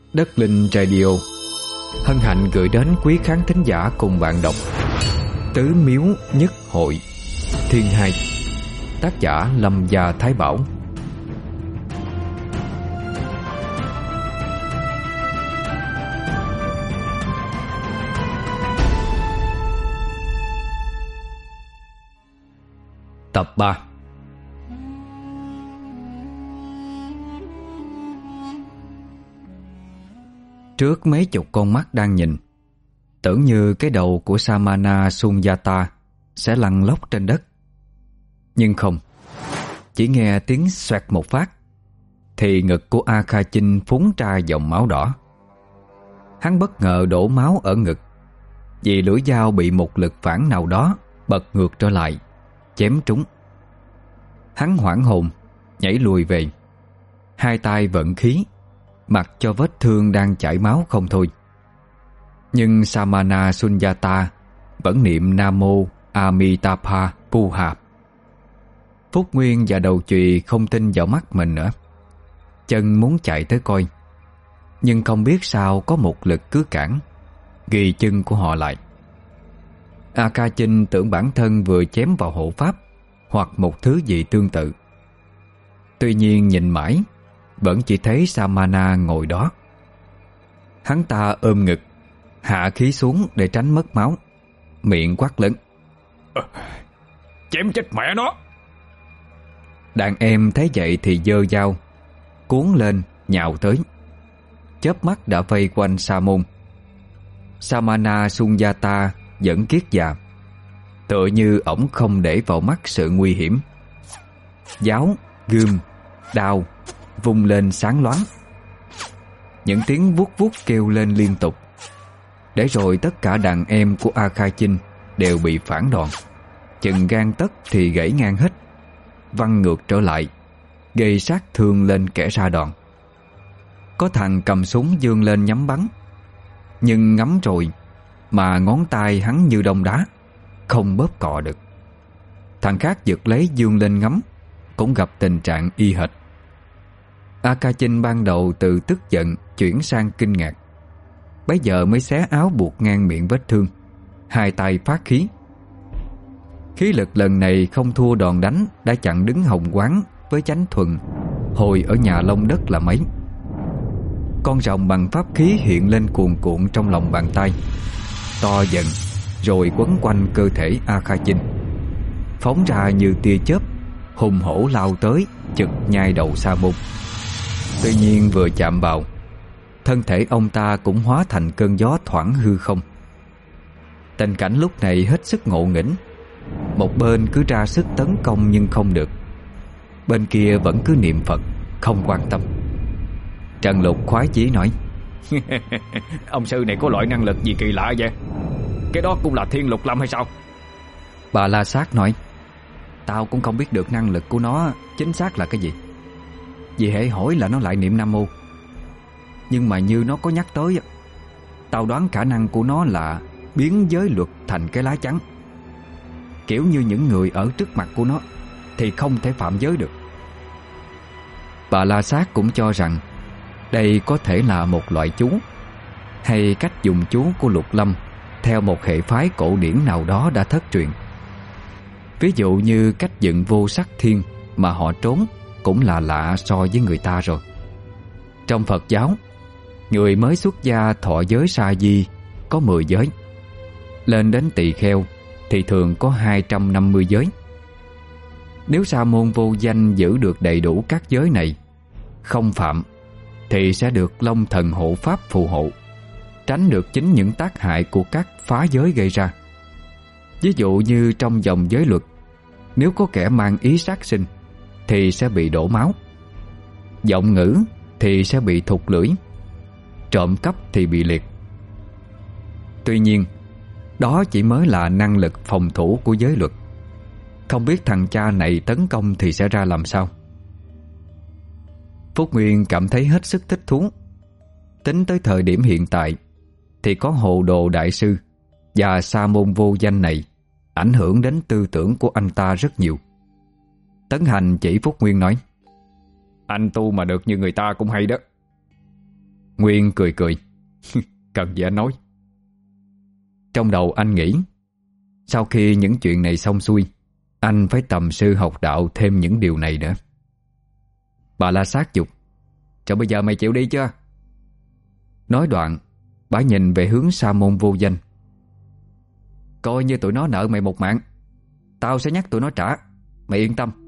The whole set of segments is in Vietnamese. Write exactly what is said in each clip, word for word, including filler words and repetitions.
Đất Linh Radio hân hạnh gửi đến quý khán thính giả cùng bạn đọc Tứ Miếu Nhất Hội Thiên Hai, tác giả Lâm Gia Thái Bảo. Tập ba. Trước mấy chục con mắt đang nhìn, tưởng như cái đầu của Samana Sunyata sẽ lăn lóc trên đất. Nhưng không, chỉ nghe tiếng xoẹt một phát thì ngực của A Kha Chinh phúng ra dòng máu đỏ. Hắn bất ngờ đổ máu ở ngực vì lưỡi dao bị một lực phản nào đó bật ngược trở lại, chém trúng. Hắn hoảng hồn, nhảy lùi về, hai tay vận khí, mặc cho vết thương đang chảy máu không thôi. Nhưng Samana Sunyata vẫn niệm Nam Mô Amitabha Puha. Phúc Nguyên và đầu chùy không tin vào mắt mình nữa, chân muốn chạy tới coi, nhưng không biết sao có một lực cứ cản, ghi chân của họ lại. A Kha Chinh tưởng bản thân vừa chém vào hộ pháp hoặc một thứ gì tương tự. Tuy nhiên nhìn mãi vẫn chỉ thấy Samana ngồi đó. Hắn ta ôm ngực, hạ khí xuống để tránh mất máu, miệng quát lớn: à, chém chết mẹ nó! Đàn em thấy vậy thì giơ dao cuốn lên nhào tới, chớp mắt đã vây quanh Sa môn. Samana Sunyata vẫn kiết già, tựa như ổng không để vào mắt sự nguy hiểm. Giáo, gươm, đao vung lên sáng loáng. Những tiếng vuốt vuốt kêu lên liên tục. Để rồi tất cả đàn em của A Kha Chinh đều bị phản đòn, chừng gang tấc thì gãy ngang hết, văng ngược trở lại, gây sát thương lên kẻ ra đòn. Có thằng cầm súng giương lên nhắm bắn, nhưng ngắm rồi mà ngón tay hắn như đông đá, không bóp cọ được. Thằng khác giật lấy giương lên ngắm, cũng gặp tình trạng y hệt. A Kha Chinh ban đầu từ tức giận chuyển sang kinh ngạc, bấy giờ mới xé áo buộc ngang miệng vết thương, hai tay phát khí. Khí lực lần này không thua đòn đánh đã chặn đứng Hồng Quán với Chánh Thuần hồi ở nhà Long Đất là mấy. Con rồng bằng pháp khí hiện lên cuồn cuộn trong lòng bàn tay, to dần rồi quấn quanh cơ thể A Kha Chinh, phóng ra như tia chớp, hùng hổ lao tới chực nhai đầu Sa môn. Tuy nhiên vừa chạm vào, thân thể ông ta cũng hóa thành cơn gió thoảng hư không. Tình cảnh lúc này hết sức ngộ nghĩnh. Một bên cứ ra sức tấn công nhưng không được, bên kia vẫn cứ niệm Phật, không quan tâm. Trần Lục khoái chí nói: ông sư này có loại năng lực gì kỳ lạ vậy? Cái đó cũng là Thiên Lục Lâm hay sao? Bà La Sát nói: tao cũng không biết được năng lực của nó chính xác là cái gì, vì hễ hỏi là nó lại niệm Nam Mô. Nhưng mà như nó có nhắc tới, tao đoán khả năng của nó là biến giới luật thành cái lá chắn, kiểu như những người ở trước mặt của nó thì không thể phạm giới được. Bà La Sát cũng cho rằng đây có thể là một loại chú, hay cách dùng chú của Lục Lâm theo một hệ phái cổ điển nào đó đã thất truyền. Ví dụ như cách dựng vô sắc thiên mà họ trốn cũng là lạ so với người ta rồi. Trong Phật giáo, người mới xuất gia thọ giới sa di có mười giới, lên đến tỳ kheo thì thường có hai trăm năm mươi giới. Nếu sa môn vô danh giữ được đầy đủ các giới này, không phạm, thì sẽ được Long Thần hộ pháp phù hộ, tránh được chính những tác hại của các phá giới gây ra. Ví dụ như trong dòng giới luật, nếu có kẻ mang ý sát sinh thì sẽ bị đổ máu, giọng ngữ thì sẽ bị thụt lưỡi, trộm cắp thì bị liệt. Tuy nhiên, đó chỉ mới là năng lực phòng thủ của giới luật. Không biết thằng cha này tấn công thì sẽ ra làm sao. Phúc Nguyên cảm thấy hết sức thích thú. Tính tới thời điểm hiện tại thì có Hồ Đồ Đại Sư và sa môn vô danh này ảnh hưởng đến tư tưởng của anh ta rất nhiều. Tấn Hành chỉ Phúc Nguyên nói: anh tu mà được như người ta cũng hay đó. Nguyên cười cười. Cần gì anh nói. Trong đầu anh nghĩ, sau khi những chuyện này xong xuôi, anh phải tầm sư học đạo thêm những điều này nữa. Bà La Sát giục: "Cho bây giờ mày chịu đi chưa?" Nói đoạn, bà nhìn về hướng Sa Môn Vô Danh. "Coi như tụi nó nợ mày một mạng, tao sẽ nhắc tụi nó trả, mày yên tâm."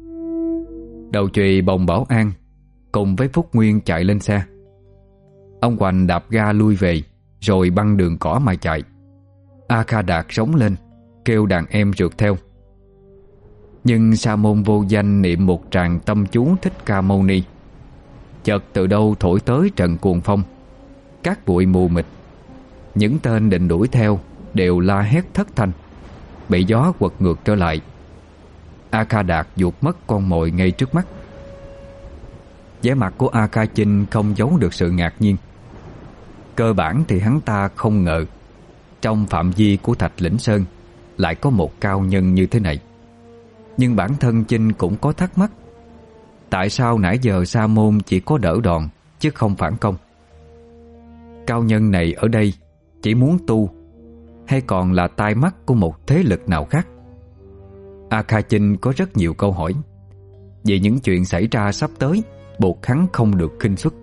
Đầu chùy bồng Bảo An cùng với Phúc Nguyên chạy lên xe. Ông Hoành đạp ga lui về, rồi băng đường cỏ mà chạy. A Kha Đạt rống lên, kêu đàn em rượt theo. Nhưng Sa Môn Vô Danh niệm một tràng tâm chú Thích Ca Mâu Ni. Chợt từ đâu thổi tới trận cuồng phong, cát bụi mù mịt. Những tên định đuổi theo đều la hét thất thanh, bị gió quật ngược trở lại. A Kha Đạt vụt mất con mồi ngay trước mắt. Vẻ mặt của A Kha Chinh không giấu được sự ngạc nhiên. Cơ bản thì hắn ta không ngờ trong phạm vi của Thạch Lĩnh Sơn lại có một cao nhân như thế này. Nhưng bản thân Chinh cũng có thắc mắc, tại sao nãy giờ Sa Môn chỉ có đỡ đòn chứ không phản công? Cao nhân này ở đây chỉ muốn tu, hay còn là tai mắt của một thế lực nào khác? A Kha Chinh có rất nhiều câu hỏi, vì những chuyện xảy ra sắp tới buộc hắn không được khinh suất.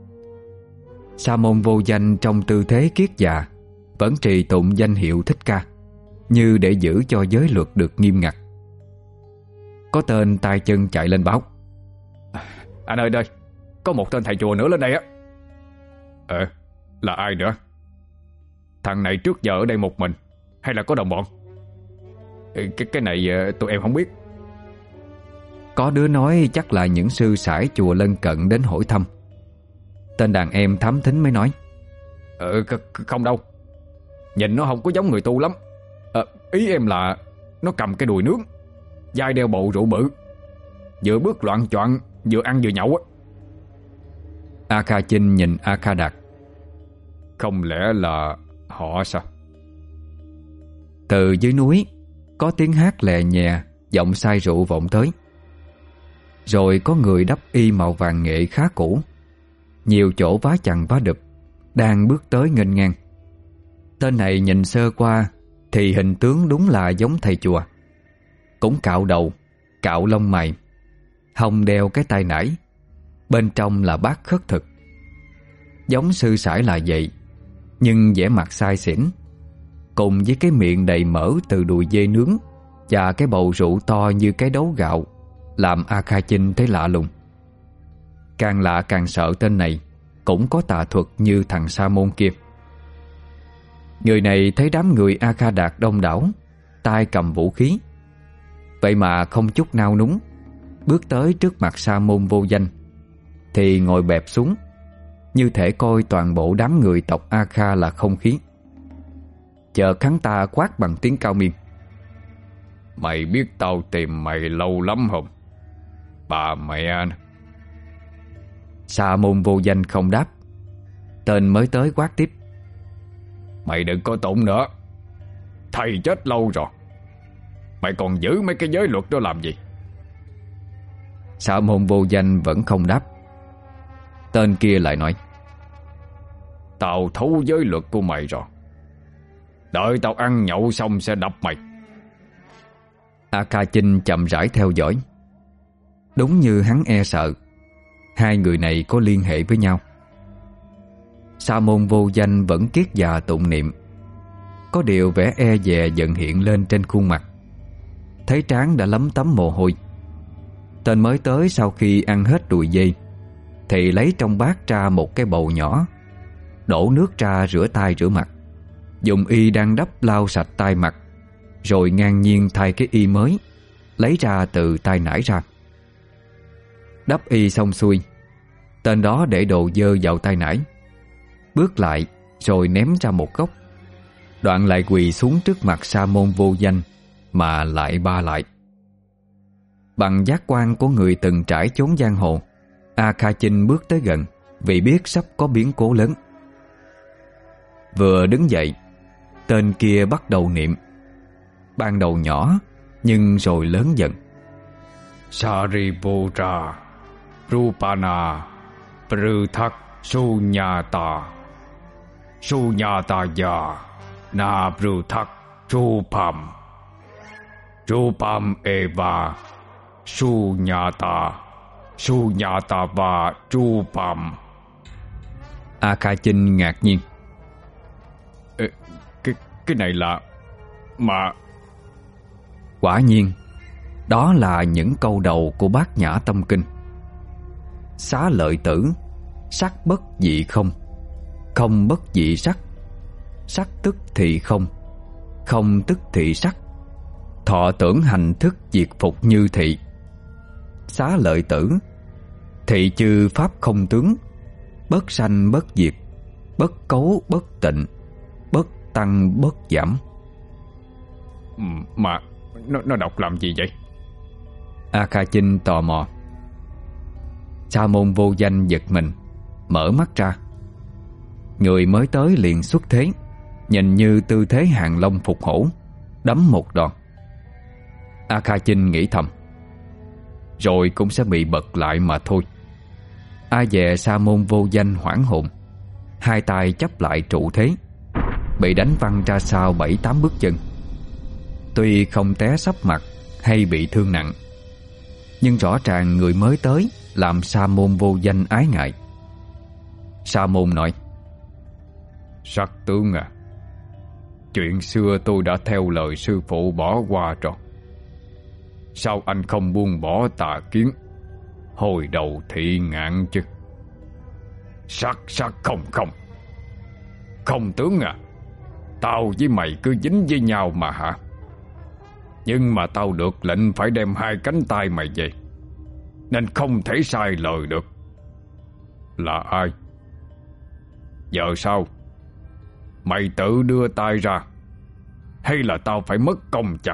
Sa Môn Vô Danh trong tư thế kiết già vẫn trì tụng danh hiệu Thích Ca, như để giữ cho giới luật được nghiêm ngặt. Có tên tay chân chạy lên báo: "Anh ơi đây, có một tên thầy chùa nữa lên đây á." "Ờ, là ai nữa? Thằng này trước giờ ở đây một mình hay là có đồng bọn?" Cái, cái này tụi em không biết." Có đứa nói chắc là những sư sãi chùa lân cận đến hỏi thăm. Tên đàn em thám thính mới nói: "Ờ, không đâu, nhìn nó không có giống người tu lắm. à, Ý em là nó cầm cái đùi nướng, vai đeo bộ rượu bự, vừa bước loạn choạng, vừa ăn vừa nhậu á." A Kha Chinh nhìn A Kha Đạt: "Không lẽ là họ sao?" Từ dưới núi có tiếng hát lè nhè, giọng say rượu vọng tới. Rồi có người đắp y màu vàng nghệ khá cũ, nhiều chỗ vá chằng vá đụp, đang bước tới nghênh ngang. Tên này nhìn sơ qua thì hình tướng đúng là giống thầy chùa. Cũng cạo đầu, cạo lông mày, hông đeo cái tai nải, bên trong là bát khất thực. Giống sư sãi là vậy, nhưng vẻ mặt sai xỉn, cùng với cái miệng đầy mỡ từ đùi dê nướng và cái bầu rượu to như cái đấu gạo, làm A Kha Chinh thấy lạ lùng. Càng lạ càng sợ tên này cũng có tà thuật như thằng Sa Môn kia. Người này thấy đám người A Kha Đạt đông đảo, tay cầm vũ khí, vậy mà không chút nao núng, bước tới trước mặt Sa Môn Vô Danh thì ngồi bẹp xuống, như thể coi toàn bộ đám người tộc A Kha là không khí. Chợt hắn ta quát bằng tiếng cao miên: "Mày biết tao tìm mày lâu lắm không? Bà mẹ." Sa Môn Vô Danh không đáp. Tên mới tới quát tiếp: "Mày đừng có tụng nữa, thầy chết lâu rồi, mày còn giữ mấy cái giới luật đó làm gì?" Sa Môn Vô Danh vẫn không đáp. Tên kia lại nói: "Tao thấu giới luật của mày rồi, đợi tao ăn nhậu xong sẽ đập mày." A Kha Chinh chậm rãi theo dõi. Đúng như hắn e sợ, hai người này có liên hệ với nhau. Sa Môn Vô Danh vẫn kiết già tụng niệm, có điều vẻ e dè dần hiện lên trên khuôn mặt, thấy trán đã lấm tấm mồ hôi. Tên mới tới sau khi ăn hết đùi dê thì lấy trong bát ra một cái bầu nhỏ, đổ nước ra rửa tay rửa mặt, dùng y đang đắp lau sạch tay mặt, rồi ngang nhiên thay cái y mới lấy ra từ tay nải ra. Đắp y xong xuôi, tên đó để đồ dơ vào tay nải, bước lại rồi ném ra một góc, đoạn lại quỳ xuống trước mặt Sa Môn Vô Danh mà lại ba lại. Bằng giác quan của người từng trải chốn giang hồ, A Kha Chinh bước tới gần vì biết sắp có biến cố lớn. Vừa đứng dậy, tên kia bắt đầu niệm, ban đầu nhỏ nhưng rồi lớn dần: "Sariputta Rupana Pruthak Sunyata Sunyataya Nabruthak Rupam Rupam eva Sunyata Sunyatava Rupam. A Kha Chinh ngạc nhiên. Ê, cái, cái này là... Mà... Quả nhiên, đó là những câu đầu của Bát Nhã Tâm Kinh. Xá lợi tử, sắc bất dị không, không bất dị sắc, sắc tức thị không, không tức thị sắc, thọ tưởng hành thức diệt phục như thị. Xá lợi tử, thị chư pháp không tướng, bất sanh bất diệt, bất cấu bất tịnh, bất tăng bất giảm. Mà nó, nó đọc làm gì vậy? A Kha Chinh tò mò. Sa môn Vô Danh giật mình, mở mắt ra. Người mới tới liền xuất thế, nhìn như tư thế hàng long phục hổ, đấm một đòn. A Kha Chinh nghĩ thầm, rồi cũng sẽ bị bật lại mà thôi. A dè Sa môn Vô Danh hoảng hồn, hai tay chắp lại trụ thế, bị đánh văng ra sau bảy tám bước chân. Tuy không té sấp mặt hay bị thương nặng, nhưng rõ ràng người mới tới làm Sa môn Vô Danh ái ngại. Sa môn nói: Sắc tướng à, chuyện xưa tôi đã theo lời sư phụ bỏ qua rồi. Sao anh không buông bỏ tà kiến, hồi đầu thị ngạn chứ? Sắc sắc không không Không tướng à, tao với mày cứ dính với nhau mà hả? Nhưng mà tao được lệnh phải đem hai cánh tay mày về, nên không thể sai lời được. Là ai? Giờ sao? Mày tự đưa tay ra, hay là tao phải mất công chặt?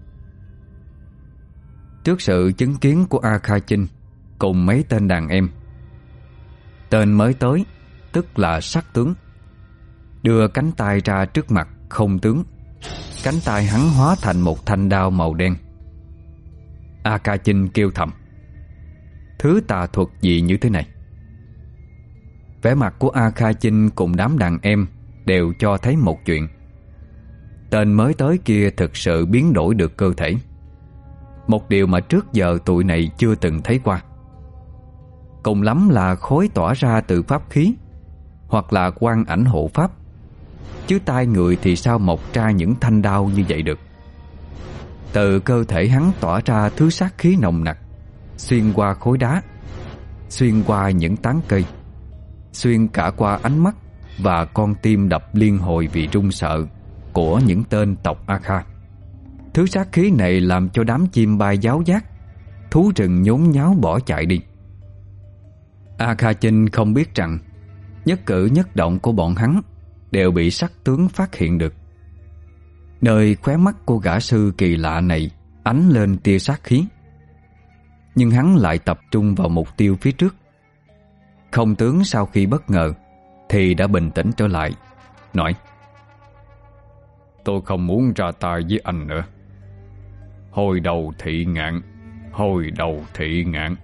Trước sự chứng kiến của A Kha Chinh cùng mấy tên đàn em, tên mới tới, tức là sắc tướng, đưa cánh tay ra trước mặt không tướng. Cánh tay hắn hóa thành một thanh đao màu đen. A Kha Chinh kêu thầm: Thứ tà thuật gì như thế này? Vẻ mặt của A Kha Chinh cùng đám đàn em đều cho thấy một chuyện: tên mới tới kia thực sự biến đổi được cơ thể, một điều mà trước giờ tụi này chưa từng thấy qua. Cùng lắm là khối tỏa ra từ pháp khí, hoặc là quang ảnh hộ pháp, chứ tai người thì sao mọc ra những thanh đao như vậy được. Từ cơ thể hắn tỏa ra thứ sát khí nồng nặc, xuyên qua khối đá, xuyên qua những tán cây, xuyên cả qua ánh mắt và con tim đập liên hồi vì run sợ của những tên tộc A Kha. Thứ sát khí này làm cho đám chim bay giáo giác, thú rừng nhốn nháo bỏ chạy đi. A Kha Chinh không biết rằng nhất cử nhất động của bọn hắn đều bị sắc tướng phát hiện được. Nơi khóe mắt của gã sư kỳ lạ này ánh lên tia sát khí, nhưng hắn lại tập trung vào mục tiêu phía trước. Không tướng sau khi bất ngờ thì đã bình tĩnh trở lại, nói: Tôi không muốn ra tay với anh nữa. Hồi đầu thị ngạn, hồi đầu thị ngạn.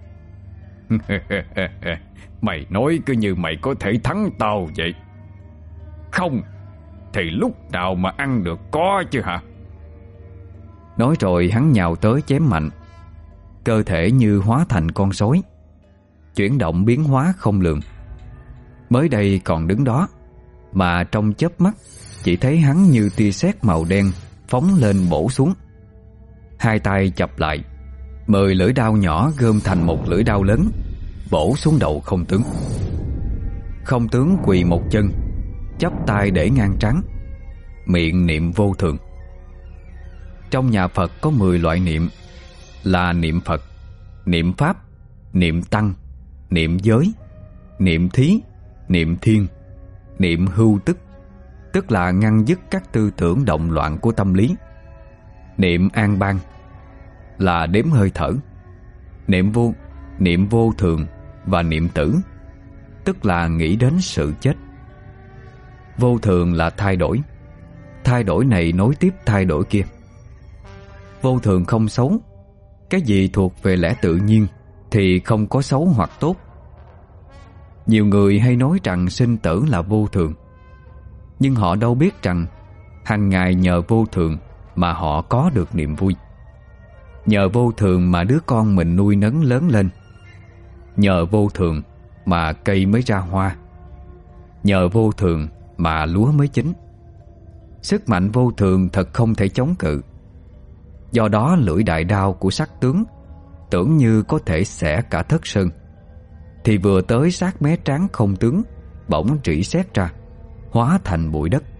Mày nói cứ như mày có thể thắng tao vậy. Không thì lúc nào mà ăn được có chứ hả? Nói rồi hắn nhào tới chém mạnh. Cơ thể như hóa thành con sói, chuyển động biến hóa không lường. Mới đây còn đứng đó, mà trong chớp mắt chỉ thấy hắn như tia sét màu đen phóng lên bổ xuống. Hai tay chập lại, mười lưỡi đao nhỏ gom thành một lưỡi đao lớn, bổ xuống đầu không tướng. Không tướng quỳ một chân, chắp tay để ngang trán, miệng niệm vô thường. Trong nhà Phật có mười loại niệm, là niệm Phật, niệm Pháp, niệm Tăng, niệm Giới, niệm Thí, niệm Thiên, niệm Hưu Tức, tức là ngăn dứt các tư tưởng động loạn của tâm lý. Niệm An Bang là đếm hơi thở. Niệm vô, niệm vô thường và niệm tử, tức là nghĩ đến sự chết. Vô thường là thay đổi, thay đổi này nối tiếp thay đổi kia. Vô thường không xấu, cái gì thuộc về lẽ tự nhiên thì không có xấu hoặc tốt. Nhiều người hay nói rằng sinh tử là vô thường, nhưng họ đâu biết rằng hàng ngày nhờ vô thường mà họ có được niềm vui. Nhờ vô thường mà đứa con mình nuôi nấng lớn lên. Nhờ vô thường mà cây mới ra hoa. Nhờ vô thường mà lúa mới chín. Sức mạnh vô thường thật không thể chống cự. Do đó lưỡi đại đao của sắc tướng tưởng như có thể xẻ cả thất sơn, thì vừa tới sát mé trán không tướng, bỗng rỉ sét ra, hóa thành bụi đất.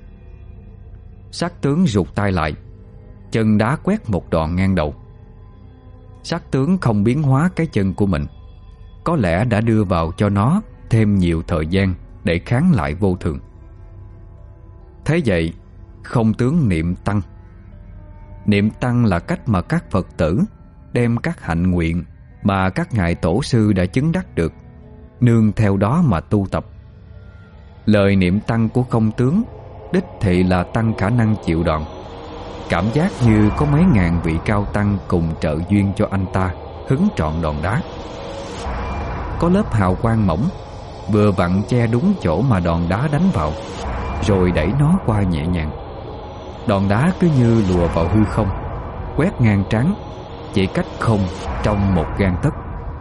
Sắc tướng rụt tay lại, chân đá quét một đòn ngang đầu. Sắc tướng không biến hóa cái chân của mình, có lẽ đã đưa vào cho nó thêm nhiều thời gian để kháng lại vô thường. Thế vậy, không tướng niệm tăng. Niệm tăng là cách mà các Phật tử đem các hạnh nguyện mà các ngài tổ sư đã chứng đắc được, nương theo đó mà tu tập. Lời niệm tăng của không tướng đích thị là tăng khả năng chịu đòn. Cảm giác như có mấy ngàn vị cao tăng cùng trợ duyên cho anh ta hứng trọn đòn đá. Có lớp hào quang mỏng, vừa vặn che đúng chỗ mà đòn đá đánh vào, rồi đẩy nó qua nhẹ nhàng. Đòn đá cứ như lùa vào hư không, quét ngang trán, chỉ cách không trong một gang tấc.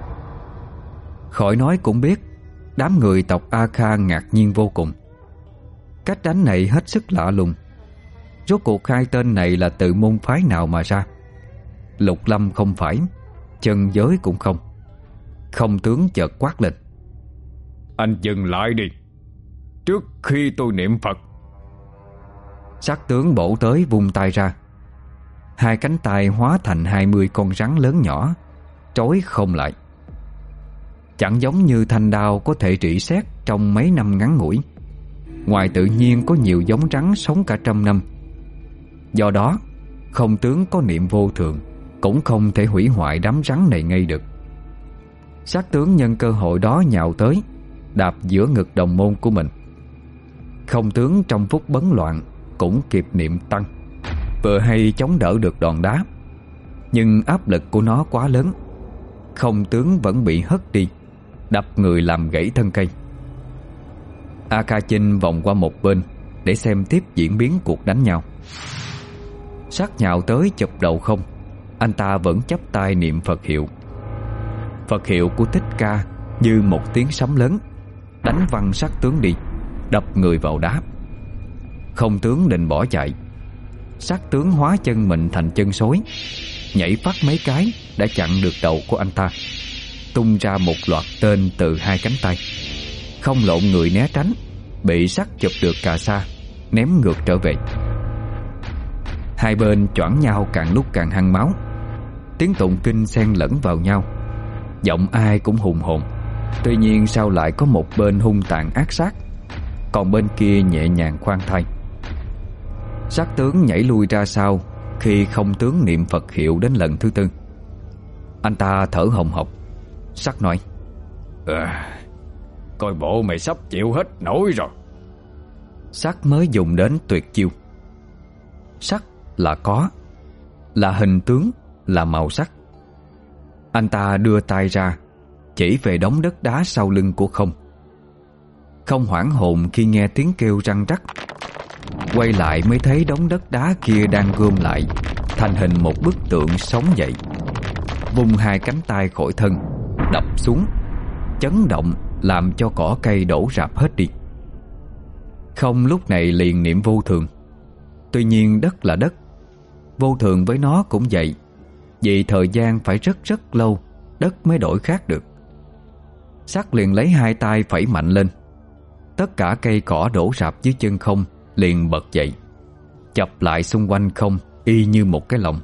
Khỏi nói cũng biết, đám người tộc A Kha ngạc nhiên vô cùng. Cách đánh này hết sức lạ lùng. Rốt cuộc hai tên này là từ môn phái nào mà ra? Lục Lâm không phải, chân giới cũng không. Không tướng chợt quát lên: Anh dừng lại đi, trước khi tôi niệm Phật. Sắc tướng bổ tới vung tay ra. Hai cánh tay hóa thành hai mươi con rắn lớn nhỏ, trói không lại. Chẳng giống như thanh đao có thể rỉ sét trong mấy năm ngắn ngủi. Ngoài tự nhiên có nhiều giống rắn sống cả trăm năm. Do đó, không tướng có niệm vô thường cũng không thể hủy hoại đám rắn này ngay được. Sắc tướng nhân cơ hội đó nhào tới, đạp giữa ngực đồng môn của mình. Không tướng trong phút bấn loạn cũng kịp niệm tăng, vừa hay chống đỡ được đòn đá. Nhưng áp lực của nó quá lớn, không tướng vẫn bị hất đi, đập người làm gãy thân cây. A Kha Chinh vòng qua một bên để xem tiếp diễn biến cuộc đánh nhau. Sắc nhào tới chụp đầu không, anh ta vẫn chắp tay niệm Phật hiệu. Phật hiệu của Thích Ca như một tiếng sấm lớn, đánh văng sắc tướng đi, đập người vào đá. Không tướng định bỏ chạy, sắc tướng hóa chân mình thành chân sói, nhảy phát mấy cái đã chặn được đầu của anh ta, tung ra một loạt tên từ hai cánh tay. Không lộn người né tránh, bị sắc chụp được cà sa, ném ngược trở về. Hai bên choảng nhau càng lúc càng hăng máu, tiếng tụng kinh xen lẫn vào nhau, giọng ai cũng hùng hồn. Tuy nhiên sao lại có một bên hung tàn ác sát, còn bên kia nhẹ nhàng khoan thai. Sắc tướng nhảy lui ra sau khi không tướng niệm Phật hiệu đến lần thứ tư. Anh ta thở hồng hộc. Sắc nói: à, coi bộ mày sắp chịu hết nổi rồi. Sắc mới dùng đến tuyệt chiêu. Sắc là có, là hình tướng, là màu sắc. Anh ta đưa tay ra, chỉ về đống đất đá sau lưng của không. Không hoảng hồn khi nghe tiếng kêu răng rắc, quay lại mới thấy đống đất đá kia đang gom lại thành hình một bức tượng sống dậy. Vung hai cánh tay khỏi thân, đập xuống, chấn động làm cho cỏ cây đổ rạp hết đi. Không lúc này liền niệm vô thường. Tuy nhiên đất là đất, vô thường với nó cũng vậy, vì thời gian phải rất rất lâu đất mới đổi khác được. Sắc liền lấy hai tay phẩy mạnh lên, tất cả cây cỏ đổ rạp dưới chân không liền bật dậy, chập lại xung quanh không y như một cái lồng.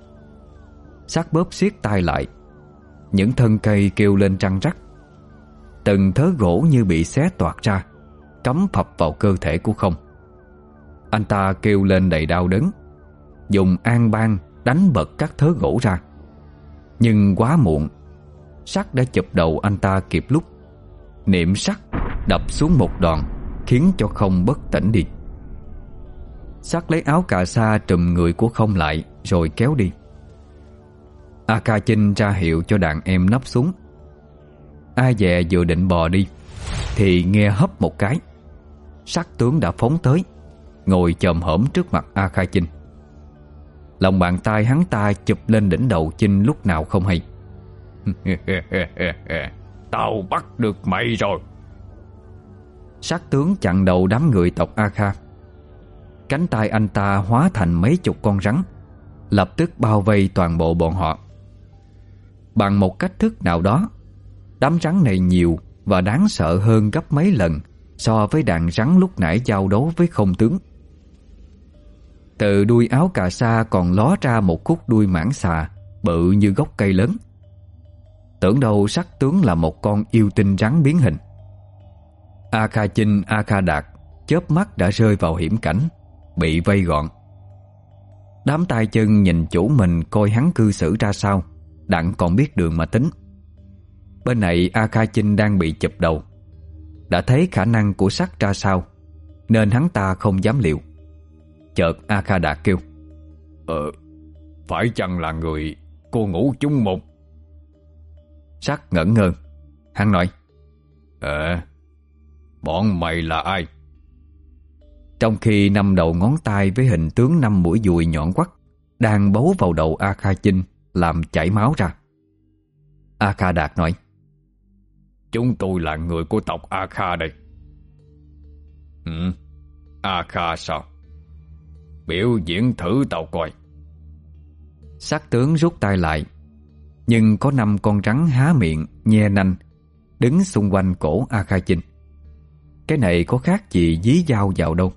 Sắc bóp siết tay lại, những thân cây kêu lên răng rắc. Từng thớ gỗ như bị xé toạc ra, cắm phập vào cơ thể của không. Anh ta kêu lên đầy đau đớn, dùng an ban đánh bật các thớ gỗ ra. Nhưng quá muộn, Sắc đã chụp đầu anh ta kịp lúc. Niệm Sắc đập xuống một đòn, khiến cho không bất tỉnh đi. Sắc lấy áo cà sa trùm người của không lại, rồi kéo đi. A Kha Chinh ra hiệu cho đàn em nấp xuống. A Dè vừa định bò đi, thì nghe hấp một cái, sắc tướng đã phóng tới, ngồi chồm hổm trước mặt A Kha Chinh. Lòng bàn tay hắn ta chụp lên đỉnh đầu Chinh lúc nào không hay. Tao bắt được mày rồi. Sắc tướng chặn đầu đám người tộc A Kha. Cánh tay anh ta hóa thành mấy chục con rắn, lập tức bao vây toàn bộ bọn họ. Bằng một cách thức nào đó, đám rắn này nhiều và đáng sợ hơn gấp mấy lần so với đàn rắn lúc nãy giao đấu với không tướng. Từ đuôi áo cà sa còn ló ra một khúc đuôi mãng xà bự như gốc cây lớn. Tưởng đâu sắc tướng là một con yêu tinh rắn biến hình. A Kha Chinh, A Kha Đạt chớp mắt đã rơi vào hiểm cảnh, bị vây gọn. Đám tay chân nhìn chủ mình coi hắn cư xử ra sao, đặng còn biết đường mà tính. Bên này A Kha Chinh đang bị chụp đầu, đã thấy khả năng của sắc ra sao, nên hắn ta không dám liều. Chợt A Kha Đạt kêu: Ờ, phải chăng là người cô Ngũ Chung Môn? Sắc ngẩn ngơ. Hắn nói: Ờ, bọn mày là ai? Trong khi năm đầu ngón tay với hình tướng năm mũi dùi nhọn quắt đang bấu vào đầu A Kha Chinh làm chảy máu ra. A Kha Đạt nói: Chúng tôi là người của tộc A Kha đây. Ừ, A Kha sao? Biểu diễn thử tao coi. Sắc tướng rút tay lại, nhưng có năm con rắn há miệng nhe nanh đứng xung quanh cổ A Kha Chinh. Cái này có khác gì dí dao vào đâu.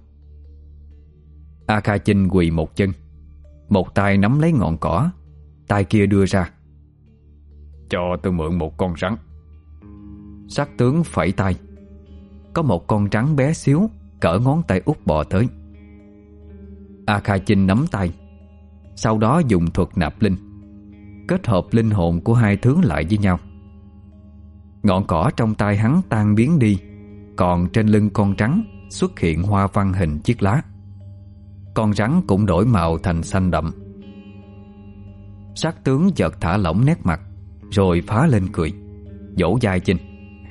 A Kha Chinh quỳ một chân, một tay nắm lấy ngọn cỏ, tay kia đưa ra: Cho tôi mượn một con rắn. Sắc tướng phẩy tay. Có một con rắn bé xíu cỡ ngón tay út bò tới. A Kha Chinh nắm tay, sau đó dùng thuật nạp linh, kết hợp linh hồn của hai thứ lại với nhau. Ngọn cỏ trong tay hắn tan biến đi, còn trên lưng con rắn xuất hiện hoa văn hình chiếc lá. Con rắn cũng đổi màu thành xanh đậm. Sắc tướng chợt thả lỏng nét mặt, rồi phá lên cười, vỗ vai Chinh: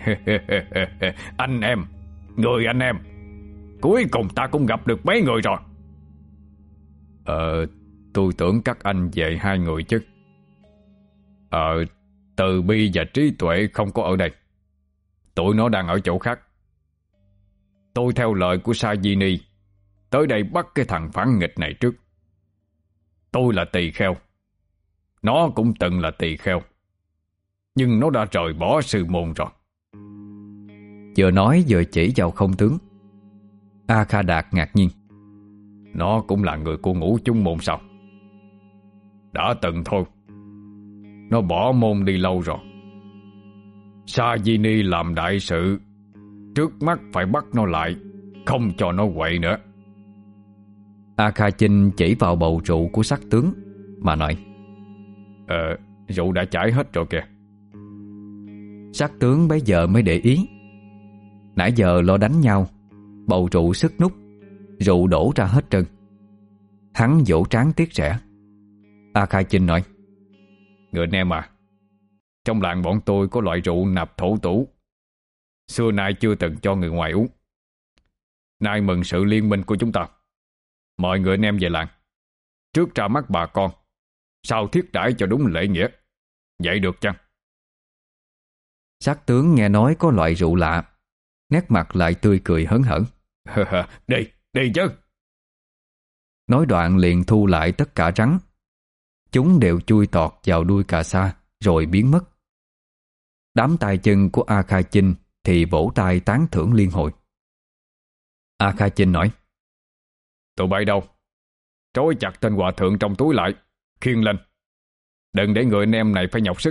Anh em, người anh em, cuối cùng ta cũng gặp được mấy người rồi. Ờ, tôi tưởng các anh về hai người chứ. Ờ, Từ Bi và Trí Tuệ không có ở đây, tụi nó đang ở chỗ khác. Tôi theo lời của Sa Di Ni tới đây bắt cái thằng phản nghịch này trước. Tôi là tỳ kheo, nó cũng từng là tỳ kheo, nhưng nó đã rời bỏ sư môn rồi. Vừa nói vừa chỉ vào không tướng. A Kha Đạt ngạc nhiên: Nó cũng là người của Ngũ Chung Môn sao? Đã từng thôi, nó bỏ môn đi lâu rồi. Sa Di Ni làm đại sự, trước mắt phải bắt nó lại, không cho nó quậy nữa. A Kha Chinh chỉ vào bầu rượu của sắc tướng mà nói: Ờ, rượu đã chảy hết rồi kìa. Sắc tướng bấy giờ mới để ý. Nãy giờ lo đánh nhau, bầu rượu sức nút, rượu đổ ra hết trơn. Hắn vỗ trán tiếc rẻ. A Kha Chinh nói: Người anh em à, trong làng bọn tôi có loại rượu nạp thổ tủ, xưa nay chưa từng cho người ngoài uống. Nay mừng sự liên minh của chúng ta, mời người anh em về làng, trước ra mắt bà con, sau thiết đãi cho đúng lễ nghĩa. Vậy được chăng? Sắc tướng nghe nói có loại rượu lạ, nét mặt lại tươi cười hớn hở. Đi, đi chứ. Nói đoạn liền thu lại tất cả rắn. Chúng đều chui tọt vào đuôi cà sa rồi biến mất. Đám tay chân của A Kha Chinh thì vỗ tay tán thưởng liên hồi. A Kha Chinh nói: Tụi bay đâu? Trói chặt tên hòa thượng trong túi lại, khiêng lên. Đừng để người anh em này phải nhọc sức.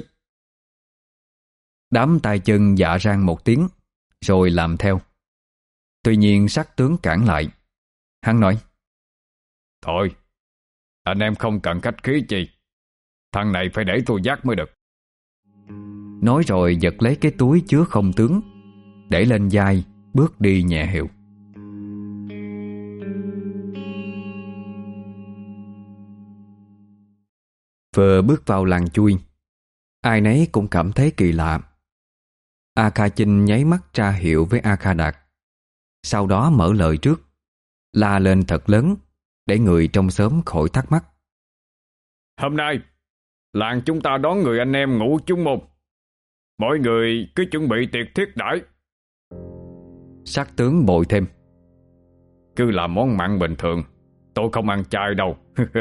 Đám tay chân dạ rang một tiếng, rồi làm theo. Tuy nhiên sắc tướng cản lại. Hắn nói: Thôi, anh em không cần khách khí chi, thằng này phải để tôi dắt mới được. Nói rồi giật lấy cái túi chứa không tướng, để lên vai, bước đi nhẹ hiệu. Vừa bước vào làng chui, ai nấy cũng cảm thấy kỳ lạ. A Kha Chinh nháy mắt ra hiệu với A Kha Đạt, sau đó mở lời trước, la lên thật lớn để người trong xóm khỏi thắc mắc. Hôm nay làng chúng ta đón người anh em Ngũ Chúng Môn. Mọi người cứ chuẩn bị tiệc thiết đãi. Sắc tướng bội thêm. Cứ làm món mặn bình thường, tôi không ăn chay đâu.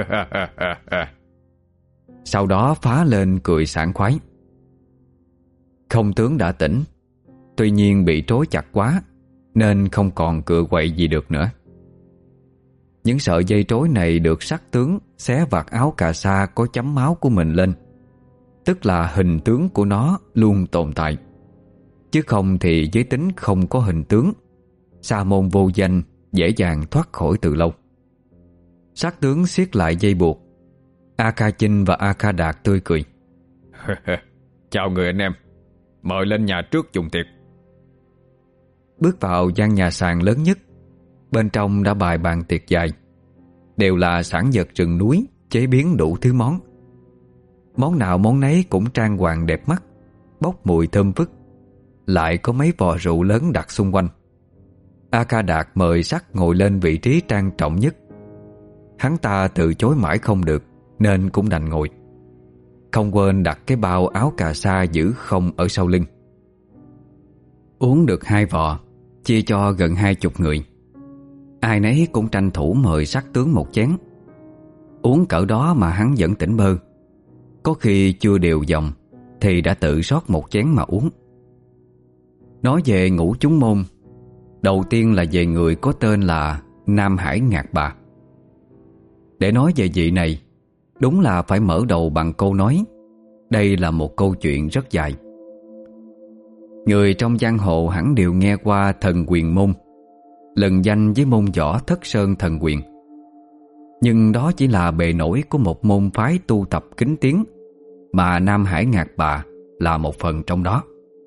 Sau đó phá lên cười sảng khoái. Không tướng đã tỉnh, tuy nhiên bị trói chặt quá nên không còn cựa quậy gì được nữa. Những sợi dây trói này được sắc tướng xé vạt áo cà sa có chấm máu của mình lên, tức là hình tướng của nó luôn tồn tại. Chứ không thì với tính không có hình tướng, sa môn vô danh dễ dàng thoát khỏi từ lâu. Sắc tướng siết lại dây buộc. A Kha Chinh và A Kha Đạt tươi cười. Chào người anh em, mời lên nhà trước dùng tiệc. Bước vào gian nhà sàn lớn nhất. Bên trong đã bày bàn tiệc dài, đều là sản vật rừng núi, chế biến đủ thứ món. Món nào món nấy cũng trang hoàng đẹp mắt, bốc mùi thơm phức. Lại có mấy vò rượu lớn đặt xung quanh. A Kha Đạt mời Sắc ngồi lên vị trí trang trọng nhất. Hắn ta từ chối mãi không được nên cũng đành ngồi, không quên đặt cái bao áo cà sa giữ không ở sau lưng. Uống được hai vò, chia cho gần hai chục người. Ai nấy cũng tranh thủ mời Sắc tướng một chén. Uống cỡ đó mà hắn vẫn tỉnh bơ. Có khi chưa đều dòng thì đã tự rót một chén mà uống. Nói về Ngũ Chúng Môn, đầu tiên là về người có tên là Nam Hải Ngạc Bà. Để nói về vị này, đúng là phải mở đầu bằng câu nói. Đây là một câu chuyện rất dài. Người trong giang hồ hẳn đều nghe qua Thần Quyền Môn, lừng danh với môn võ Thất Sơn Thần Quyền. Nhưng đó chỉ là bề nổi của một môn phái tu tập kính tiếng, mà Nam Hải Ngạc Bà là một phần trong đó.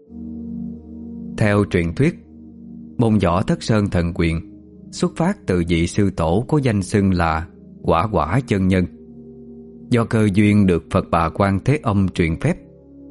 Theo truyền thuyết, môn võ Thất Sơn Thần Quyền xuất phát từ vị sư tổ có danh xưng là Quả Quả Chân Nhân. Do cơ duyên được Phật Bà Quan Thế Âm truyền phép.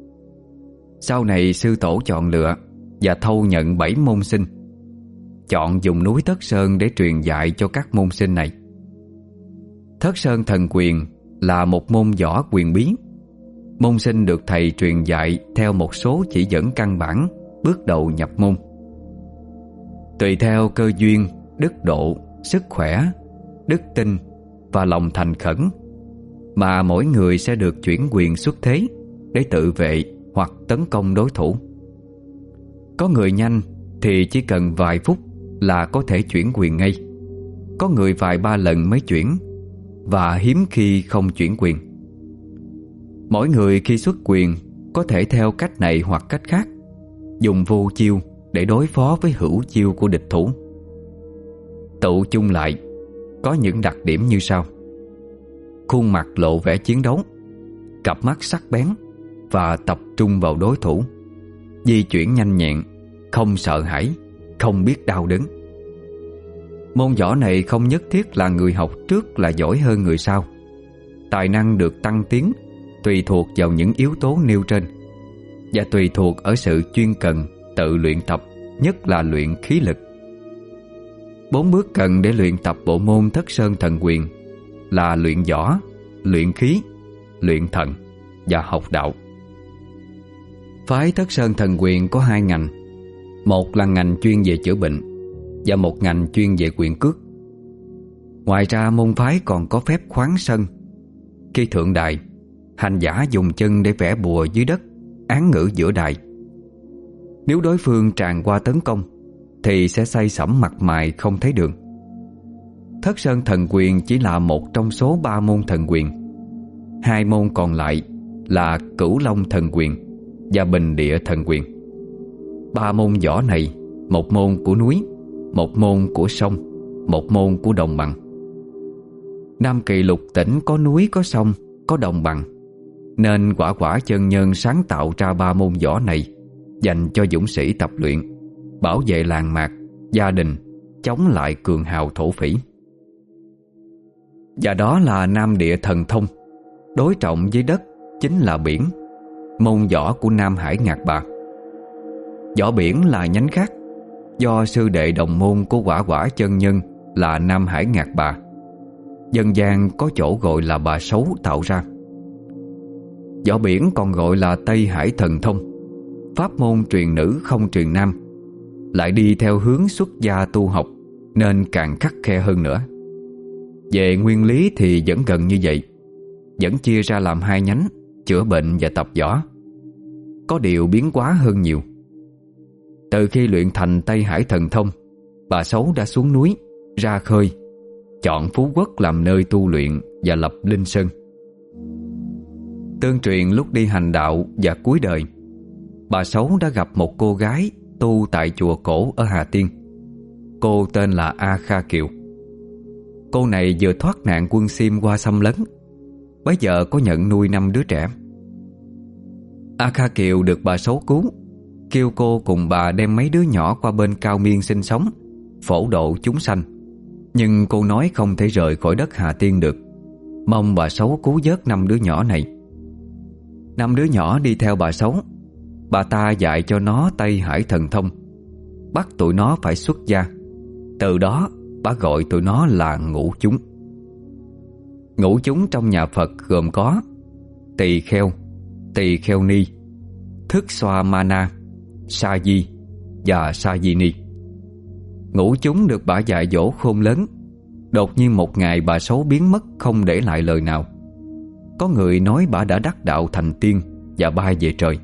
Sau này sư tổ chọn lựa và thâu nhận bảy môn sinh, chọn dùng núi Thất Sơn để truyền dạy cho các môn sinh này. Thất Sơn Thần Quyền là một môn võ quyền bí. Môn sinh được thầy truyền dạy theo một số chỉ dẫn căn bản bước đầu nhập môn. Tùy theo cơ duyên, đức độ, sức khỏe, đức tin và lòng thành khẩn mà mỗi người sẽ được chuyển quyền xuất thế để tự vệ hoặc tấn công đối thủ. Có người nhanh thì chỉ cần vài phút là có thể chuyển quyền ngay. Có người vài ba lần mới chuyển, và hiếm khi không chuyển quyền. Mỗi người khi xuất quyền có thể theo cách này hoặc cách khác, dùng vô chiêu để đối phó với hữu chiêu của địch thủ. Tụ chung lại, có những đặc điểm như sau: khuôn mặt lộ vẻ chiến đấu, cặp mắt sắc bén và tập trung vào đối thủ, di chuyển nhanh nhẹn, không sợ hãi, không biết đau đớn. Môn võ này không nhất thiết là người học trước là giỏi hơn người sau. Tài năng được tăng tiến tùy thuộc vào những yếu tố nêu trên, và tùy thuộc ở sự chuyên cần tự luyện tập, nhất là luyện khí lực. Bốn bước cần để luyện tập bộ môn Thất Sơn Thần Quyền là luyện võ, luyện khí, luyện thần và học đạo. Phái Thất Sơn Thần Quyền có hai ngành. Một là ngành chuyên về chữa bệnh, và một ngành chuyên về quyền cước. Ngoài ra môn phái còn có phép khoáng sân. Khi thượng đài, hành giả dùng chân để vẽ bùa dưới đất, án ngữ giữa đài. Nếu đối phương tràn qua tấn công thì sẽ say sẩm mặt mày không thấy đường. Thất Sơn Thần Quyền chỉ là một trong số ba môn thần quyền. Hai môn còn lại là Cửu Long Thần Quyền và Bình Địa Thần Quyền. Ba môn võ này, một môn của núi, một môn của sông, một môn của đồng bằng. Nam Kỳ Lục tỉnh có núi, có sông, có đồng bằng, nên Quả Quả Chân Nhân sáng tạo ra ba môn võ này dành cho dũng sĩ tập luyện, bảo vệ làng mạc, gia đình, chống lại cường hào thổ phỉ. Và đó là Nam Địa Thần Thông, đối trọng với đất chính là biển, môn võ của Nam Hải Ngạc Bà. Võ Biển là nhánh khác, do sư đệ đồng môn của Quả Quả chân nhân là Nam Hải Ngạc Bà, dân gian có chỗ gọi là Bà Sấu tạo ra. Võ Biển còn gọi là Tây Hải Thần Thông, pháp môn truyền nữ không truyền nam, lại đi theo hướng xuất gia tu học nên càng khắt khe hơn nữa. Về nguyên lý thì vẫn gần như vậy, vẫn chia ra làm hai nhánh, chữa bệnh và tập võ. Có điều biến hóa hơn nhiều. Từ khi luyện thành Tây Hải Thần Thông, Bà Sấu đã xuống núi, ra khơi, chọn Phú Quốc làm nơi tu luyện và lập linh sơn. Tương truyền lúc đi hành đạo và cuối đời, Bà Sấu đã gặp một cô gái tu tại chùa cổ ở Hà Tiên. Cô tên là A Kha Kiều. Cô này vừa thoát nạn quân Xiêm qua xâm lấn, bấy giờ có nhận nuôi năm đứa trẻ. A Kha Kiều được Bà Sấu cứu, kêu cô cùng bà đem mấy đứa nhỏ qua bên Cao Miên sinh sống, phổ độ chúng sanh. Nhưng cô nói không thể rời khỏi đất Hà Tiên được, mong Bà Sấu cứu vớt năm đứa nhỏ này. Năm đứa nhỏ đi theo Bà Sấu. Bà ta dạy cho nó Tây Hải Thần Thông, bắt tụi nó phải xuất gia. Từ đó bà gọi tụi nó là ngũ chúng. Ngũ chúng trong nhà Phật gồm có Tỳ Kheo, Tỳ Kheo Ni, Thức Xoa Mana, Sa Di và Sa Di Ni. Ngũ chúng được bà dạy dỗ khôn lớn. Đột nhiên một ngày Bà Sấu biến mất không để lại lời nào. Có người nói bà đã đắc đạo thành tiên và bay về trời.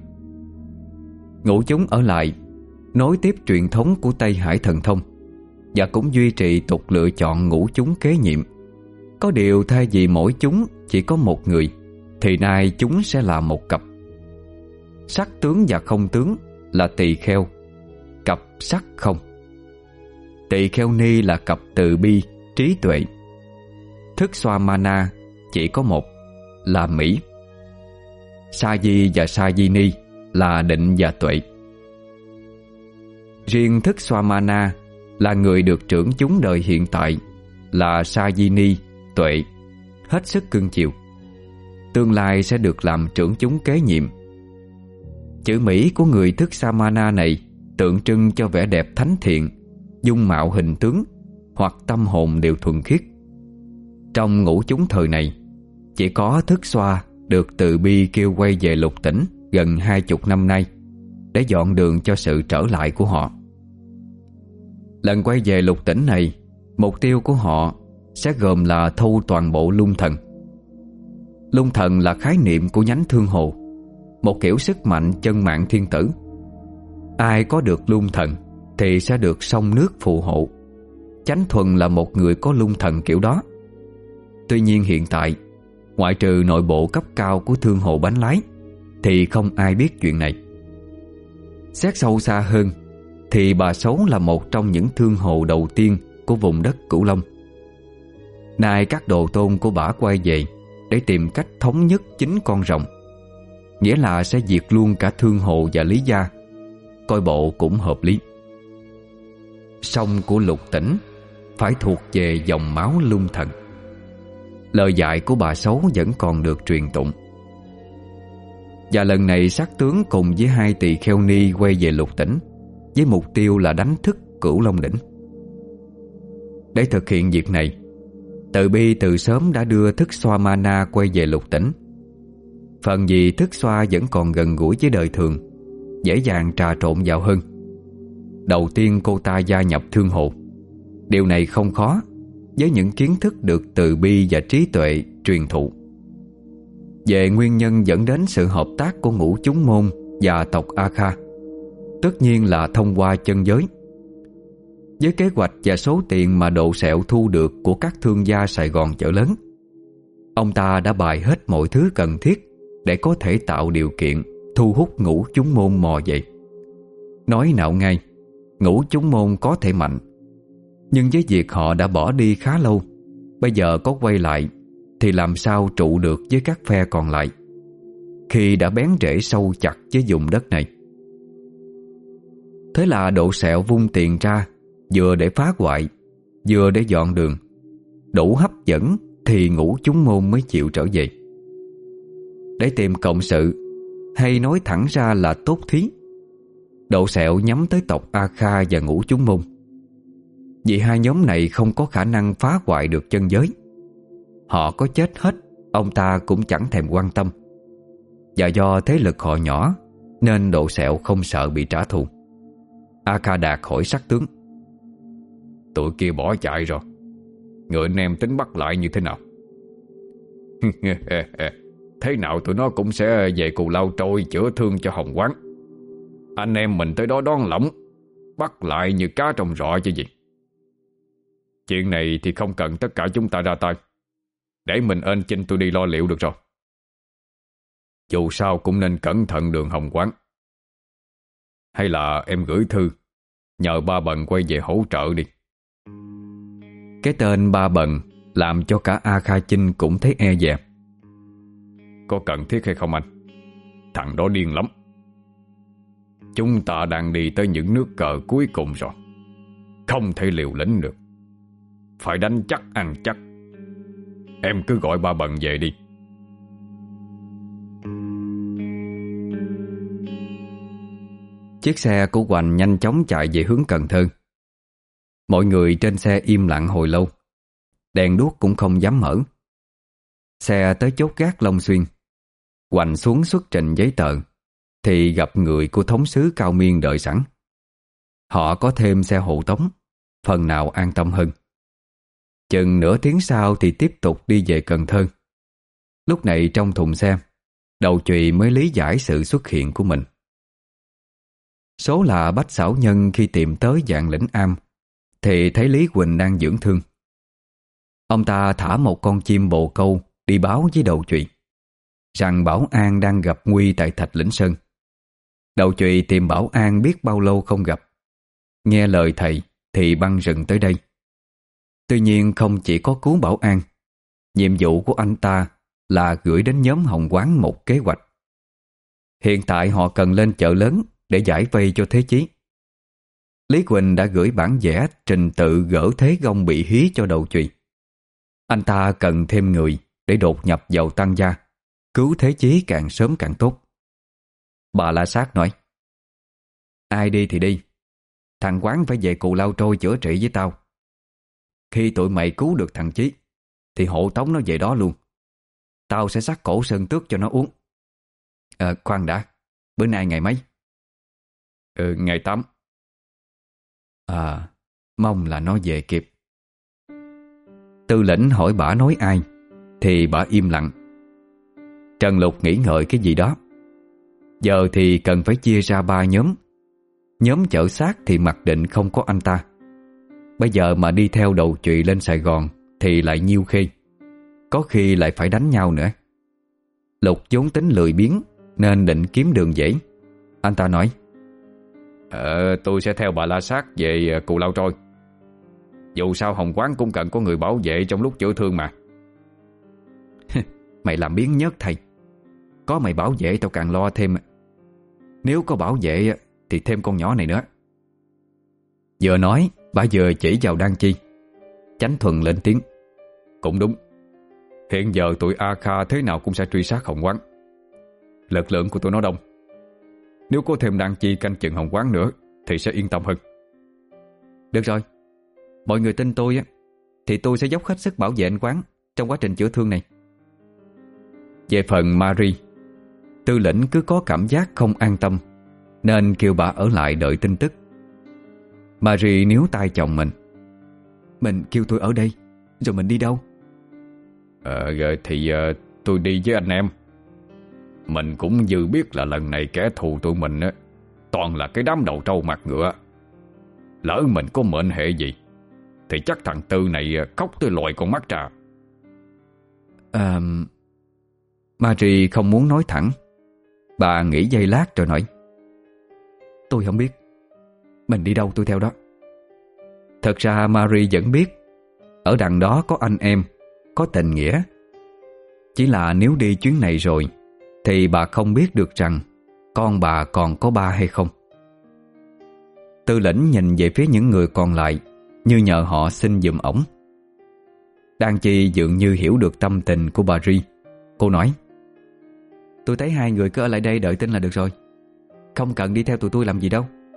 Ngũ chúng ở lại, nối tiếp truyền thống của Tây Hải Thần Thông, và cũng duy trì tục lựa chọn ngũ chúng kế nhiệm. Có điều thay vì mỗi chúng chỉ có một người, thì nay chúng sẽ là một cặp. Sắc tướng và không tướng là tỳ kheo, cặp sắc không. Tỳ Kheo Ni là cặp từ bi, trí tuệ. Thức Xoa Mana chỉ có một, là mỹ. Sa Di và Sa Di Ni là định và tuệ. Riêng Thức Xoa Mana là người được trưởng chúng đời hiện tại, là Sa Di Ni, tuệ, hết sức cưng chiều. Tương lai sẽ được làm trưởng chúng kế nhiệm. Chữ Mỹ của người Thức Sa Mana này tượng trưng cho vẻ đẹp thánh thiện, dung mạo hình tướng hoặc tâm hồn đều thuần khiết. Trong ngũ chúng thời này, chỉ có Thức Xoa được từ bi kêu quay về lục tỉnh gần hai chục năm nay để dọn đường cho sự trở lại của họ. Lần quay về lục tỉnh này, mục tiêu của họ sẽ gồm là thu toàn bộ lung thần. Lung thần là khái niệm của nhánh Thương Hồ, một kiểu sức mạnh chân mạng thiên tử. Ai có được lung thần thì sẽ được sông nước phù hộ. Chánh Thuần là một người có lung thần kiểu đó. Tuy nhiên hiện tại, ngoại trừ nội bộ cấp cao của Thương Hồ Bánh Lái, thì không ai biết chuyện này. Xét sâu xa hơn, thì Bà Sấu là một trong những thương hồ đầu tiên của vùng đất Cửu Long. Nay các đồ tôn của bà quay về để tìm cách thống nhất chính con rồng, nghĩa là sẽ diệt luôn cả Thương Hồ và Lý Gia. Coi bộ cũng hợp lý. Sông của lục tỉnh phải thuộc về dòng máu lung thần. Lời dạy của Bà Sấu vẫn còn được truyền tụng. Và lần này sát tướng cùng với hai tỳ kheo ni quay về lục tỉnh với mục tiêu là đánh thức Cửu Long Đỉnh. Để thực hiện việc này, Từ Bi từ sớm đã đưa Thức Xoa Mana quay về lục tỉnh. Phần vì Thức Xoa vẫn còn gần gũi với đời thường, dễ dàng trà trộn vào hơn. Đầu tiên cô ta gia nhập Thương Hồ. Điều này không khó với những kiến thức được Từ Bi và trí tuệ truyền thụ. Về nguyên nhân dẫn đến sự hợp tác của ngũ chúng môn và tộc A Kha, tất nhiên là thông qua chân giới. Với kế hoạch và số tiền mà Độ Sẹo thu được của các thương gia Sài Gòn chợ lớn, ông ta đã bày hết mọi thứ cần thiết để có thể tạo điều kiện thu hút ngũ chúng môn mò về. Nói nào ngay, ngũ chúng môn có thể mạnh, nhưng với việc họ đã bỏ đi khá lâu, bây giờ có quay lại thì làm sao trụ được với các phe còn lại khi đã bén rễ sâu chặt với vùng đất này. Thế là Độ Sẹo vung tiền ra, vừa để phá hoại, vừa để dọn đường. Đủ hấp dẫn thì ngũ chúng môn mới chịu trở về. Để tìm cộng sự, hay nói thẳng ra là tốt thí, Độ Sẹo nhắm tới tộc A Kha và Ngũ Chúng Môn, vì hai nhóm này không có khả năng phá hoại được chân giới. Họ có chết hết, ông ta cũng chẳng thèm quan tâm. Và do thế lực họ nhỏ nên Độ Sẹo không sợ bị trả thù. A Kha Đạt hỏi sắc tướng: Tụi kia bỏ chạy rồi, người anh em tính bắt lại như thế nào? Thế nào tụi nó cũng sẽ về Cù Lao Trôi chữa thương cho Hồng Quán. Anh em mình tới đó đón lỏng, bắt lại như cá trong rọ chứ gì. Chuyện này thì không cần tất cả chúng ta ra tay, để mình ên chinh tôi đi lo liệu được rồi. Dù sao cũng nên cẩn thận đường Hồng Quán. Hay là em gửi thư nhờ Ba Bần quay về hỗ trợ đi. Cái tên Ba Bần làm cho cả A Kha Chinh cũng thấy e dè. Có cần thiết hay không anh? Thằng đó điên lắm. Chúng ta đang đi tới những nước cờ cuối cùng rồi, không thể liều lĩnh được. Phải đánh chắc ăn chắc. Em cứ gọi Ba Bần về đi. Chiếc xe của Hoành nhanh chóng chạy về hướng Cần Thơ. Mọi người trên xe im lặng hồi lâu. Đèn đuốc cũng không dám mở. Xe tới chốt gác Long Xuyên. Hoành xuống xuất trình giấy tờ thì gặp người của thống sứ Cao Miên đợi sẵn. Họ có thêm xe hộ tống, phần nào an tâm hơn. Chừng nửa tiếng sau thì tiếp tục đi về Cần Thơ. Lúc này trong thùng xe, Đầu Chùy mới lý giải sự xuất hiện của mình. Số là Bách Xảo Nhân khi tìm tới Vạn Lĩnh Am thì thấy Lý Quỳnh đang dưỡng thương. Ông ta thả một con chim bồ câu đi báo với Đầu Chùy rằng Bảo An đang gặp nguy tại Thạch Lĩnh Sơn. Đầu Chùy tìm Bảo An biết bao lâu không gặp. Nghe lời thầy thì băng rừng tới đây. Tuy nhiên không chỉ có cứu Bảo An, nhiệm vụ của anh ta là gửi đến nhóm Hồng Quán một kế hoạch. Hiện tại họ cần lên chợ lớn để giải vây cho Thế Chí. Lý Quỳnh đã gửi bản vẽ trình tự gỡ Thế Gông bị hí cho Đầu Chùy. Anh ta cần thêm người để đột nhập vào Tăng Gia, cứu Thế Chí càng sớm càng tốt. Bà La Sát nói: Ai đi thì đi, thằng Quán phải về Cù Lao Trôi chữa trị với tao. Khi tụi mày cứu được thằng Chí thì hộ tống nó về đó luôn. Tao sẽ xắt cổ Sơn Tước cho nó uống. À, khoan đã, bữa nay ngày mấy? Ừ, ngày tám. À, mong là nó về kịp. Tư lĩnh hỏi bả nói ai thì bả im lặng. Trần Lục nghĩ ngợi cái gì đó. Giờ thì cần phải chia ra ba nhóm. Nhóm chở xác thì mặc định không có anh ta. Bây giờ mà đi theo Đầu Chùy lên Sài Gòn thì lại nhiêu khê, có khi lại phải đánh nhau nữa. Lục vốn tính lười biếng nên định kiếm đường dễ. Anh ta nói: Ờ, tôi sẽ theo bà La Sát về Cù Lao Trôi. Dù sao Hồng Quán cũng cần có người bảo vệ trong lúc chữa thương mà. Mày làm biếng nhớt thầy. Có mày bảo vệ tao càng lo thêm. Nếu có bảo vệ thì thêm con nhỏ này nữa. Vừa nói bà vừa chỉ vào Đan Chi. Chánh Thuần lên tiếng: Cũng đúng. Hiện giờ tụi A Kha thế nào cũng sẽ truy sát Hồng Quán. Lực lượng của tụi nó đông. Nếu có thêm Đan Chi canh chừng Hồng Quán nữa thì sẽ yên tâm hơn. Được rồi, mọi người tin tôi á, thì tôi sẽ dốc hết sức bảo vệ anh Quán trong quá trình chữa thương này. Về phần Marie, Tư lĩnh cứ có cảm giác không an tâm nên kêu bà ở lại đợi tin tức. Marie níu tay chồng mình: Mình kêu tôi ở đây, rồi mình đi đâu? Ờ, thì uh, tôi đi với anh em. Mình cũng dư biết là lần này kẻ thù tụi mình á, toàn là cái đám đầu trâu mặt ngựa. Lỡ mình có mệnh hệ gì thì chắc thằng Tư này khóc tới lòi con mắt ra. À, Marie không muốn nói thẳng. Bà nghĩ giây lát rồi nói: Tôi không biết. Mình đi đâu tôi theo đó. Thật ra Marie vẫn biết ở đằng đó có anh em, có tình nghĩa. Chỉ là nếu đi chuyến này rồi thì bà không biết được rằng con bà còn có ba hay không. Tư lĩnh nhìn về phía những người còn lại như nhờ họ xin giùm ổng. Đan Chi dường như hiểu được tâm tình của bà Ri. Cô nói: Tôi thấy hai người cứ ở lại đây đợi tin là được rồi. Không cần đi theo tụi tôi làm gì đâu.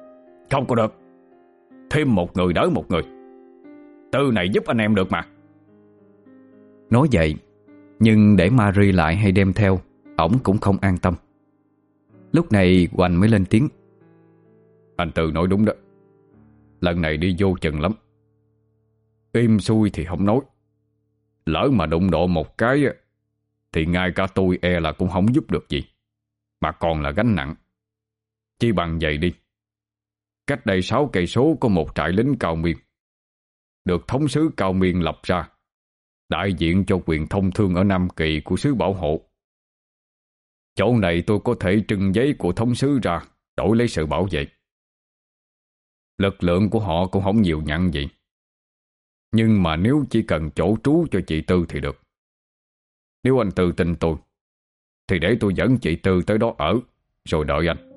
Không có được. Thêm một người đỡ một người. Tư này giúp anh em được mà. Nói vậy, nhưng để Marie lại hay đem theo, ổng cũng không an tâm. Lúc này Hoành mới lên tiếng. Anh Tư nói đúng đó. Lần này đi vô chừng lắm. Im xuôi thì không nói, lỡ mà đụng độ một cái thì ngay cả tôi e là cũng không giúp được gì, mà còn là gánh nặng. Chỉ bằng vậy đi. Cách đây sáu cây số có một trại lính Cao Miên, được thống sứ Cao Miên lập ra, đại diện cho quyền thông thương ở Nam Kỳ của sứ bảo hộ. Chỗ này tôi có thể trưng giấy của thống sứ ra đổi lấy sự bảo vệ. Lực lượng của họ cũng không nhiều nhặn gì, nhưng mà nếu chỉ cần chỗ trú cho chị Tư thì được. Nếu anh Tư tin tôi thì để tôi dẫn chị Tư tới đó ở, rồi đợi anh.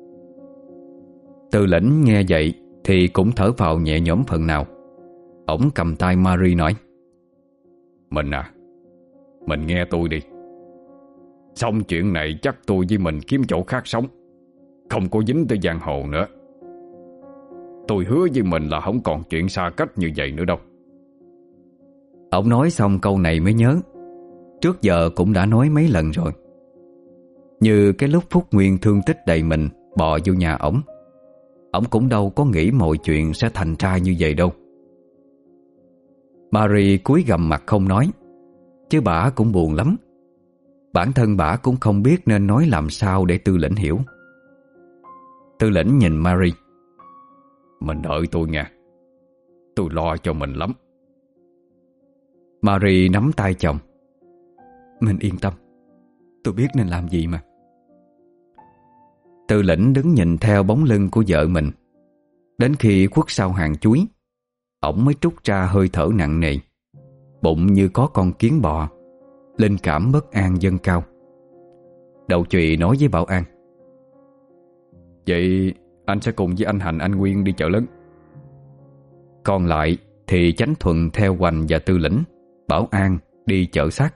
Tư lĩnh nghe vậy thì cũng thở phào nhẹ nhõm phần nào. Ổng cầm tay Marie nói. Mình à, mình nghe tôi đi. Xong chuyện này chắc tôi với mình kiếm chỗ khác sống, không có dính tới giang hồ nữa. Tôi hứa với mình là không còn chuyện xa cách như vậy nữa đâu. Ổng nói xong câu này mới nhớ, trước giờ cũng đã nói mấy lần rồi. Như cái lúc Phúc Nguyên thương tích đầy mình bò vô nhà ổng, ổng cũng đâu có nghĩ mọi chuyện sẽ thành ra như vậy đâu. Marie cúi gằm mặt không nói, chứ bả cũng buồn lắm. Bản thân bả cũng không biết nên nói làm sao để Tư lĩnh hiểu. Tư lĩnh nhìn Marie. Mình đợi tôi nha, tôi lo cho mình lắm. Marie nắm tay chồng. Mình yên tâm, tôi biết nên làm gì mà. Tư lĩnh đứng nhìn theo bóng lưng của vợ mình, đến khi khuất sau hàng chuối, ổng mới trút ra hơi thở nặng nề. Bụng như có con kiến bò, linh cảm bất an dâng cao. Đầu chùy nói với Bảo An. Vậy anh sẽ cùng với anh Hành, anh Nguyên đi chợ lớn. Còn lại thì Chánh Thuận theo Hoành và Tư lĩnh, Bảo An đi chợ xác.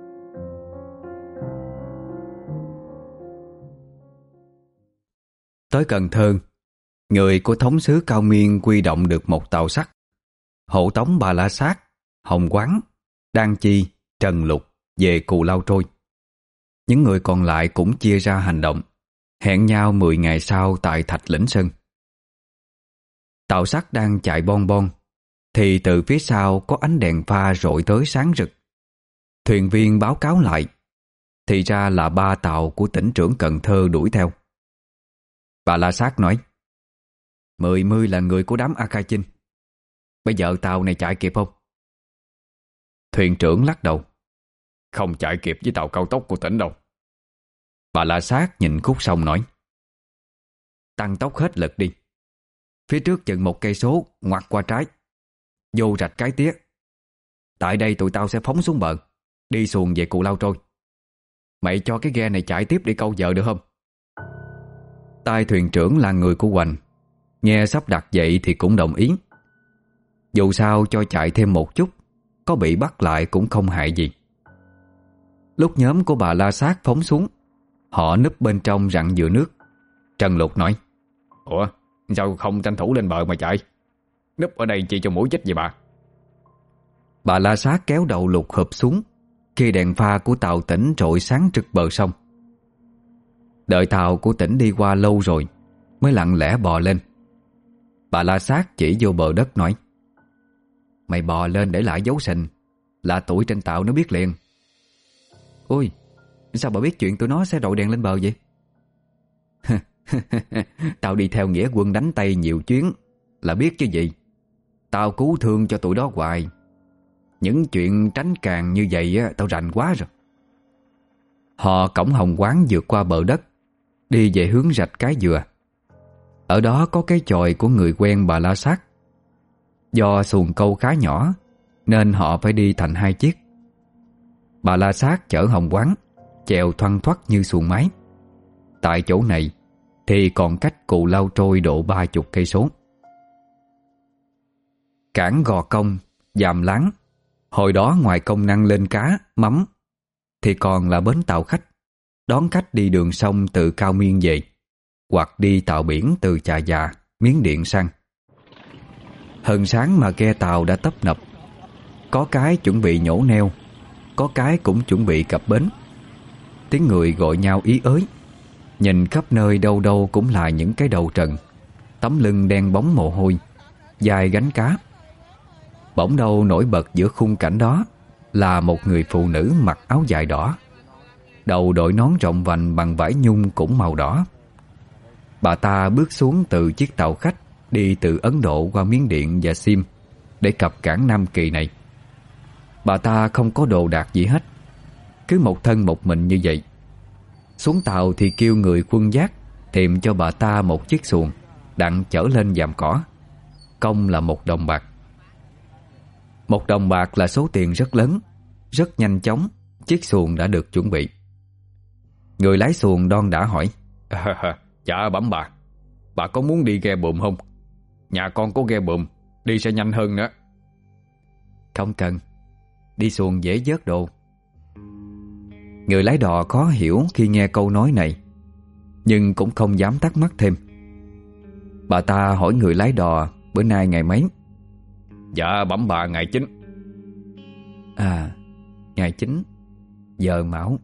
Tới Cần Thơ, người của thống sứ Cao Miên quy động được một tàu sắt, hộ tống Bà La Sát, Hồng Quán, Đan Chi, Trần Lục về Cù Lao Trôi. Những người còn lại cũng chia ra hành động, hẹn nhau mười ngày sau tại Thạch Lĩnh Sơn. Tàu sắt đang chạy bon bon thì từ phía sau có ánh đèn pha rọi tới sáng rực. Thuyền viên báo cáo lại, thì ra là ba tàu của tỉnh trưởng Cần Thơ đuổi theo. Bà La Sát nói, Mười mươi là người của đám A Khai Chinh. Bây giờ tàu này chạy kịp không? Thuyền trưởng lắc đầu. Không chạy kịp với tàu cao tốc của tỉnh đâu. Bà La Sát nhìn khúc sông nói, tăng tốc hết lực đi. Phía trước chừng một cây số ngoặt qua trái, vô rạch Cái Tía. Tại đây tụi tao sẽ phóng xuống bờ, đi xuồng về Cù Lao Trôi. Mày cho cái ghe này chạy tiếp đi câu vợ được không? Tai thuyền trưởng là người của Hoành, nghe sắp đặt vậy thì cũng đồng ý. Dù sao cho chạy thêm một chút, có bị bắt lại cũng không hại gì. Lúc nhóm của bà La Sát phóng xuống, họ núp bên trong rặng dừa nước. Trần Lục nói, Ủa, sao không tranh thủ lên bờ mà chạy? Núp ở đây chi cho mũi chích vậy bà? Bà La Sát kéo đầu Lục hợp xuống khi đèn pha của tàu tỉnh trội sáng trực bờ sông. Đợi tàu của tỉnh đi qua lâu rồi mới lặng lẽ bò lên. Bà La Sát chỉ vô bờ đất nói, Mày bò lên để lại dấu sình, là tụi trên tàu nó biết liền. Ôi, sao bà biết chuyện tụi nó sẽ đội đèn lên bờ vậy? Tao đi theo nghĩa quân đánh Tây nhiều chuyến, là biết chứ gì. Tao cứu thương cho tụi đó hoài. Những chuyện tránh càng như vậy á, tao rành quá rồi. Họ cõng Hồng Quán vượt qua bờ đất, đi về hướng rạch Cái Dừa. Ở đó có cái chòi của người quen bà La Sát. Do xuồng câu khá nhỏ nên họ phải đi thành hai chiếc. Bà La Sát chở Hồng Quán chèo thoăn thoắt như xuồng máy. Tại chỗ này thì còn cách Cù Lao Trôi độ ba chục cây số. Cảng Gò Công, Giàm Láng, hồi đó ngoài công năng lên cá, mắm thì còn là bến tàu khách, đón khách đi đường sông từ Cao Miên về, hoặc đi tàu biển từ Chà Già, Miến Điện sang. Hừng sáng mà ghe tàu đã tấp nập. Có cái chuẩn bị nhổ neo, có cái cũng chuẩn bị cập bến. Tiếng người gọi nhau ý ới. Nhìn khắp nơi đâu đâu cũng là những cái đầu trần, tấm lưng đen bóng mồ hôi, dài gánh cá. Bỗng đâu nổi bật giữa khung cảnh đó là một người phụ nữ mặc áo dài đỏ, đầu đội nón rộng vành bằng vải nhung cũng màu đỏ. Bà ta bước xuống từ chiếc tàu khách đi từ Ấn Độ qua Miến Điện và Sim để cập cảng Nam Kỳ này. Bà ta không có đồ đạc gì hết, cứ một thân một mình như vậy. Xuống tàu thì kêu người quân giác tìm cho bà ta một chiếc xuồng đặng chở lên giàm cỏ. Công là một đồng bạc. Một đồng bạc là số tiền rất lớn. Rất nhanh chóng chiếc xuồng đã được chuẩn bị. Người lái xuồng đon đã hỏi: à, Dạ bẩm bà, bà có muốn đi ghe bùm không? Nhà con có ghe bùm, đi sẽ nhanh hơn nữa. Không cần, đi xuồng dễ vớt đồ. Người lái đò khó hiểu khi nghe câu nói này, nhưng cũng không dám thắc mắc thêm. Bà ta hỏi người lái đò bữa nay ngày mấy. Dạ bẩm bà ngày chín. À, ngày chín, giờ Mão.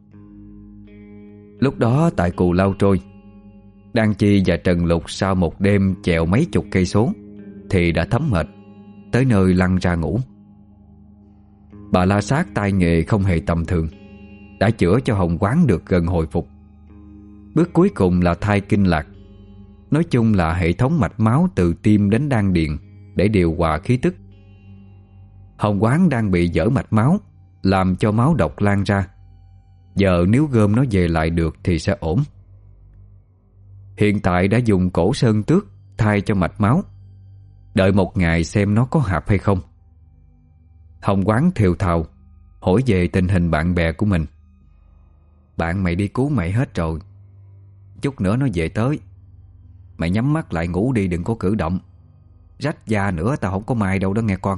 Lúc đó tại Cù Lao Trôi, Đan Chi và Trần Lục sau một đêm chèo mấy chục cây số thì đã thấm mệt, tới nơi lăn ra ngủ. Bà La Sát tay nghề không hề tầm thường, đã chữa cho Hồng Quán được gần hồi phục. Bước cuối cùng là thai kinh lạc. Nói chung là hệ thống mạch máu từ tim đến đan điền để điều hòa khí tức. Hồng Quán đang bị vỡ mạch máu, làm cho máu độc lan ra. Giờ nếu gom nó về lại được thì sẽ ổn. Hiện tại đã dùng cổ sơn tước thay cho mạch máu, đợi một ngày xem nó có hợp hay không. Hồng Quán thều thào hỏi về tình hình bạn bè của mình. Bạn mày đi cứu mày hết rồi, chút nữa nó về tới. Mày nhắm mắt lại ngủ đi, đừng có cử động. Rách da nữa tao không có mai đâu đó nghe con.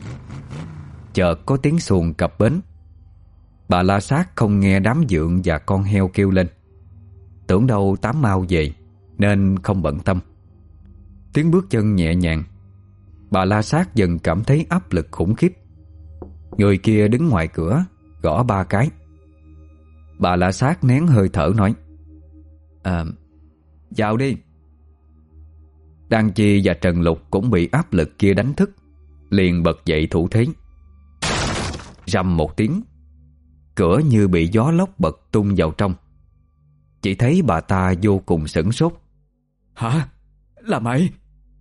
Chợt có tiếng xuồng cập bến. Bà La Sát không nghe đám dượng và con heo kêu lên, tưởng đâu Tám mau về nên không bận tâm. Tiếng bước chân nhẹ nhàng. Bà La Sát dần cảm thấy áp lực khủng khiếp. Người kia đứng ngoài cửa gõ ba cái. Bà La Sát nén hơi thở nói: À, vào đi. Đan Chi và Trần Lục cũng bị áp lực kia đánh thức, liền bật dậy thủ thế. Rầm một tiếng, cửa như bị gió lốc bật tung vào trong. Chỉ thấy bà ta vô cùng sửng sốt. Hả? Là mày?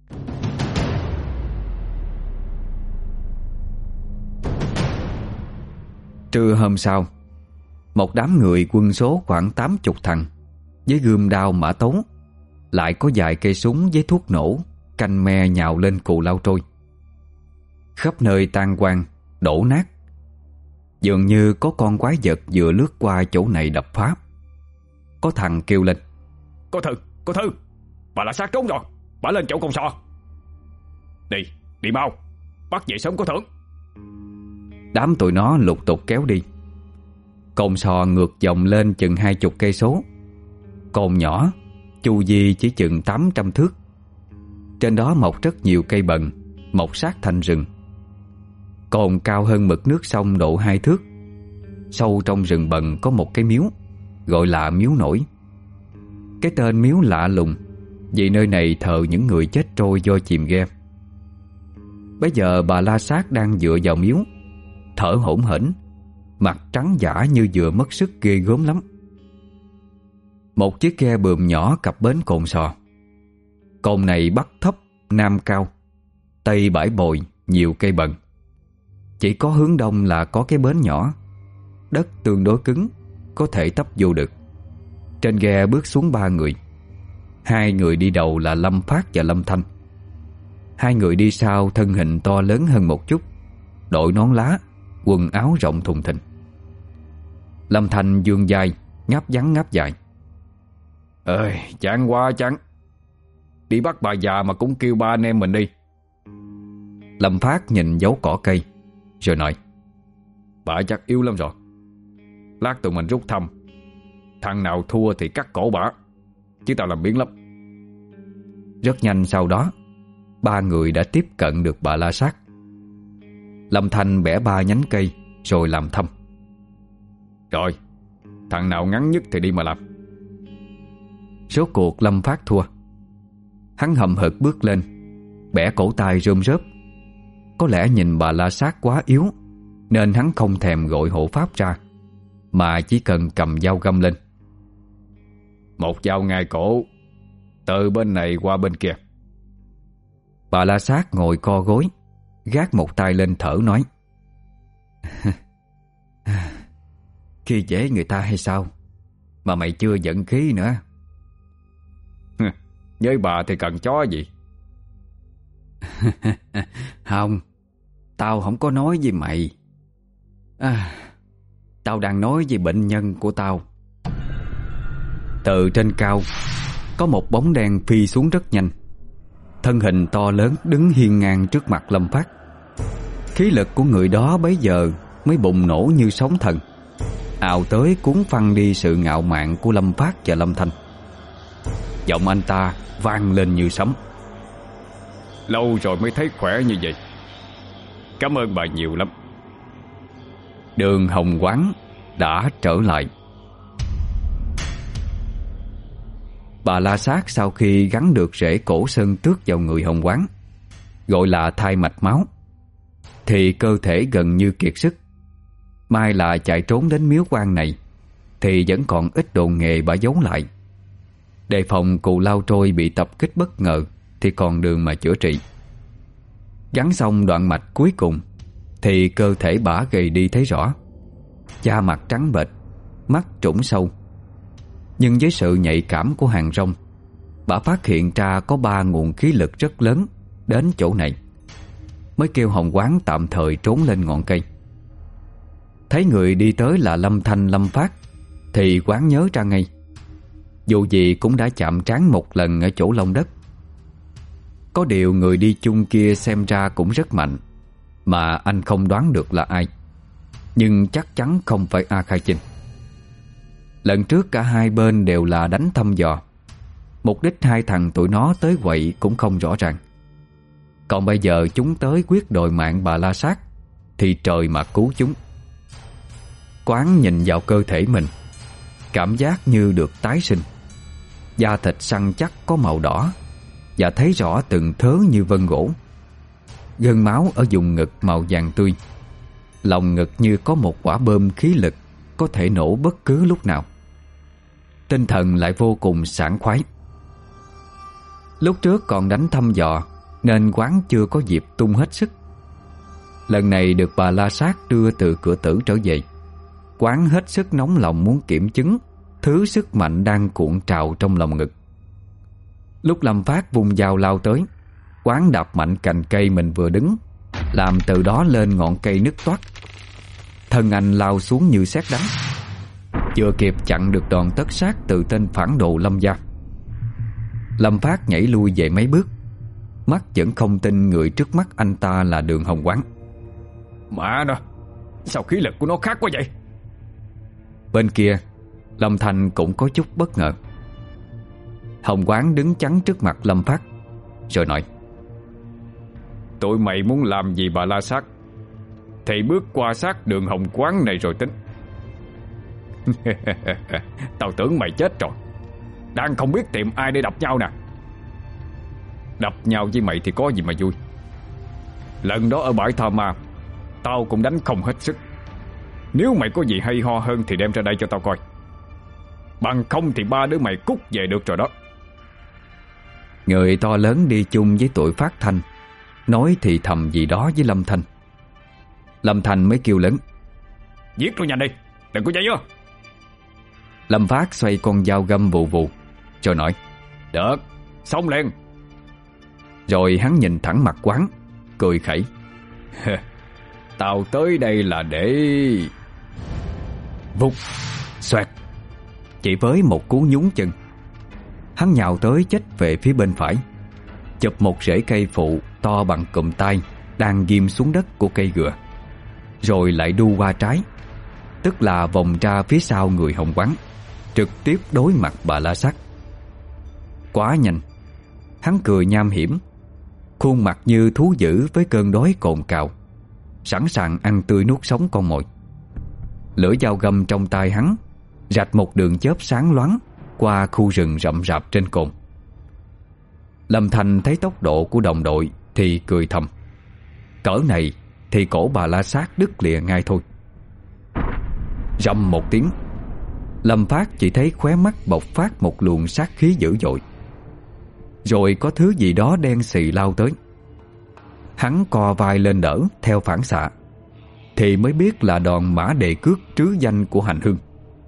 Trưa hôm sau, một đám người quân số khoảng tám chục thằng với gươm đao mã tấu, lại có vài cây súng với thuốc nổ canh me nhào lên Cù Lao Trôi. Khắp nơi tan quang, đổ nát. Dường như có con quái vật vừa lướt qua chỗ này đập phá. Có thằng kêu lên: Có Thư, có Thư, bà La Sát trốn rồi, bà lên chỗ con sò. Đi, đi mau, bắt về sớm có thưởng. Đám tụi nó lục tục kéo đi. Cồn sò ngược dòng lên chừng hai chục cây số. Cồn nhỏ, chu vi chỉ chừng tám trăm thước. Trên đó mọc rất nhiều cây bần, mọc sát thành rừng. Cồn cao hơn mực nước sông độ hai thước. Sâu trong rừng bần có một cái miếu, gọi là miếu nổi. Cái tên miếu lạ lùng, vì nơi này thờ những người chết trôi do chìm ghe. Bây giờ bà La Sát đang dựa vào miếu, thở hổn hển, mặt trắng dã như vừa mất sức ghê gớm lắm. Một chiếc ghe bườm nhỏ cập bến Cồn Sò. Cồn này bắc thấp, nam cao, tây bãi bồi, nhiều cây bần. Chỉ có hướng đông là có cái bến nhỏ, đất tương đối cứng, có thể tấp vô được. Trên ghe bước xuống ba người. Hai người đi đầu là Lâm Phát và Lâm Thanh. Hai người đi sau thân hình to lớn hơn một chút, đội nón lá, quần áo rộng thùng thình. Lâm Thanh vươn vai, ngáp ngắn ngáp dài. Ơi, chán quá chán. Đi bắt bà già mà cũng kêu ba anh em mình đi. Lâm Phát nhìn dấu cỏ cây rồi nói: Bà chắc yếu lắm rồi. Lát tụi mình rút thăm, thằng nào thua thì cắt cổ bả, chứ tao làm biến lắm. Rất nhanh sau đó, ba người đã tiếp cận được bà La Sát. Lâm Thanh bẻ ba nhánh cây rồi làm thăm. Rồi, thằng nào ngắn nhất thì đi mà làm. Rốt cuộc Lâm Phát thua. Hắn hậm hực bước lên, bẻ cổ tay rơm rớp. Có lẽ nhìn bà La Sát quá yếu, nên hắn không thèm gọi hộ pháp ra, mà chỉ cần cầm dao găm lên. Một dao ngay cổ, từ bên này qua bên kia. Bà La Sát ngồi co gối, gác một tay lên thở nói: Khi dễ người ta hay sao mà mày chưa giận khí nữa? Với bà thì cần chó gì? Không, tao không có nói với mày. à, Tao đang nói về bệnh nhân của tao. Từ trên cao, có một bóng đen phi xuống rất nhanh. Thân hình to lớn đứng hiên ngang trước mặt Lâm Phát. Khí lực của người đó bấy giờ mới bùng nổ như sóng thần, ào tới cuốn phăng đi sự ngạo mạn của Lâm Phát và Lâm Thanh. Giọng anh ta vang lên như sấm: Lâu rồi mới thấy khỏe như vậy. Cảm ơn bà nhiều lắm. Đường Hồng Quán đã trở lại. Bà La Sát sau khi gắn được rễ cổ sơn tước vào người Hồng Quán, gọi là thai mạch máu, thì cơ thể gần như kiệt sức. Mai là chạy trốn đến miếu quan này, thì vẫn còn ít đồ nghề bà giấu lại, đề phòng Cù Lao Trôi bị tập kích bất ngờ thì còn đường mà chữa trị. Gắn xong đoạn mạch cuối cùng thì cơ thể bả gầy đi thấy rõ, da mặt trắng bệch, mắt trũng sâu. Nhưng với sự nhạy cảm của hàng rong, bả phát hiện ra có ba nguồn khí lực rất lớn đến chỗ này, mới kêu Hồng Quán tạm thời trốn lên ngọn cây. Thấy người đi tới là Lâm Thanh Lâm Phát thì Quán nhớ ra ngay, dù gì cũng đã chạm trán một lần ở chỗ lông đất. Có điều người đi chung kia xem ra cũng rất mạnh, mà anh không đoán được là ai, nhưng chắc chắn không phải A Khai Chinh. Lần trước cả hai bên đều là đánh thăm dò, mục đích hai thằng tụi nó tới quậy cũng không rõ ràng. Còn bây giờ chúng tới quyết đòi mạng bà La Sát thì trời mà cứu chúng. Quán nhìn vào cơ thể mình, cảm giác như được tái sinh. Da thịt săn chắc có màu đỏ, và thấy rõ từng thớ như vân gỗ. Gân máu ở vùng ngực màu vàng tươi, lòng ngực như có một quả bom khí lực có thể nổ bất cứ lúc nào. Tinh thần lại vô cùng sảng khoái. Lúc trước còn đánh thăm dò nên Quán chưa có dịp tung hết sức. Lần này được bà La Sát đưa từ cửa tử trở về, Quán hết sức nóng lòng muốn kiểm chứng thứ sức mạnh đang cuộn trào trong lòng ngực. Lúc Lâm Phát vung dao lao tới, Quán đạp mạnh cành cây mình vừa đứng, làm từ đó lên ngọn cây nứt toác. Thân anh lao xuống như sét đánh, chưa kịp chặn được đòn tất sát từ tên phản đồ Lâm gia. Lâm Phát nhảy lui về mấy bước, mắt vẫn không tin người trước mắt anh ta là Đường Hồng Quán. Mẹ nó, sao khí lực của nó khác quá vậy? Bên kia, Lâm Thanh cũng có chút bất ngờ. Hồng Quán đứng chắn trước mặt Lâm Phát, rồi nói: Tụi mày muốn làm gì bà La Sát thì bước qua sát Đường Hồng Quán này rồi tính. Tao tưởng mày chết rồi, đang không biết tìm ai để đập nhau nè. Đập nhau với mày thì có gì mà vui. Lần đó ở bãi Tha Ma, tao cũng đánh không hết sức. Nếu mày có gì hay ho hơn thì đem ra đây cho tao coi, bằng không thì ba đứa mày cút về được rồi đó. Người to lớn đi chung với tụi Phát Thanh nói thì thầm gì đó với Lâm Thanh. Lâm Thanh mới kêu lớn: Giết nó nhanh đi, đừng có dây vô. Lâm Phát xoay con dao găm vù vù, rồi nói: Được, xong liền. Rồi hắn nhìn thẳng mặt Quán, cười khẩy: Tao tới đây là để... Vụt, xoẹt. Chỉ với một cú nhún chân, hắn nhào tới chết về phía bên phải, chụp một rễ cây phụ to bằng cụm tay đang ghim xuống đất của cây gừa, rồi lại đu qua trái, tức là vòng ra phía sau người Hồng Quán, trực tiếp đối mặt bà La Sát. Quá nhanh, Hắn cười nham hiểm, khuôn mặt như thú dữ với cơn đói cồn cào, sẵn sàng ăn tươi nuốt sống con mồi. Lưỡi dao găm trong tay hắn rạch một đường chớp sáng loáng qua khu rừng rậm rạp trên cồn. Lâm Thanh thấy tốc độ của đồng đội thì cười thầm, cỡ này thì cổ Bà La Sát đứt lìa ngay thôi. Rầm một tiếng, Lâm Phát chỉ thấy khóe mắt bộc phát một luồng sát khí dữ dội. Rồi có thứ gì đó đen xì lao tới. Hắn co vai lên đỡ theo phản xạ, thì mới biết là đòn mã đề cước trứ danh của Hành Hương.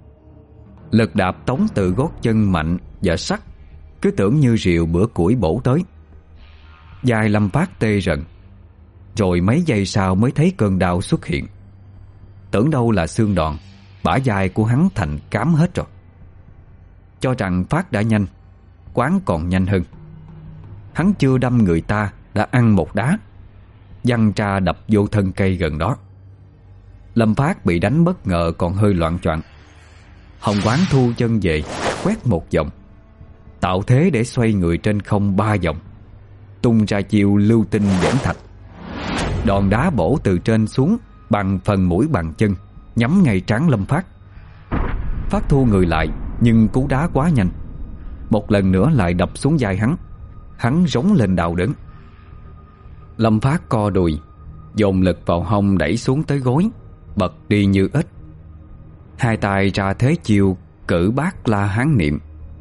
Lực đạp tống từ gót chân mạnh và sắc, cứ tưởng như rìu bữa củi bổ tới. Vai Lâm Phát tê rần, rồi mấy giây sau mới thấy cơn đau xuất hiện. Tưởng đâu là xương đòn, bả vai của hắn thành cám hết rồi. Cho rằng Phát đã nhanh, Quán còn nhanh hơn. Hắn chưa đâm người ta đã ăn một đá, văng ra đập vô thân cây gần đó. Lâm Phát bị đánh bất ngờ còn hơi loạng choạng. Hồng Quán thu chân về, quét một vòng, tạo thế để xoay người trên không ba vòng, tung ra chiêu lưu tinh dẫn thạch. Đòn đá bổ từ trên xuống bằng phần mũi bàn chân, nhắm ngay trán Lâm Phát. Phát thu người lại, nhưng cú đá quá nhanh, một lần nữa lại đập xuống vai hắn. Hắn rống lên đau đớn. Lâm Phát co đùi, dồn lực vào hông đẩy xuống tới gối, bật đi như ếch. Hai tay ra thế chiêu Cử Bát La Hán niệm.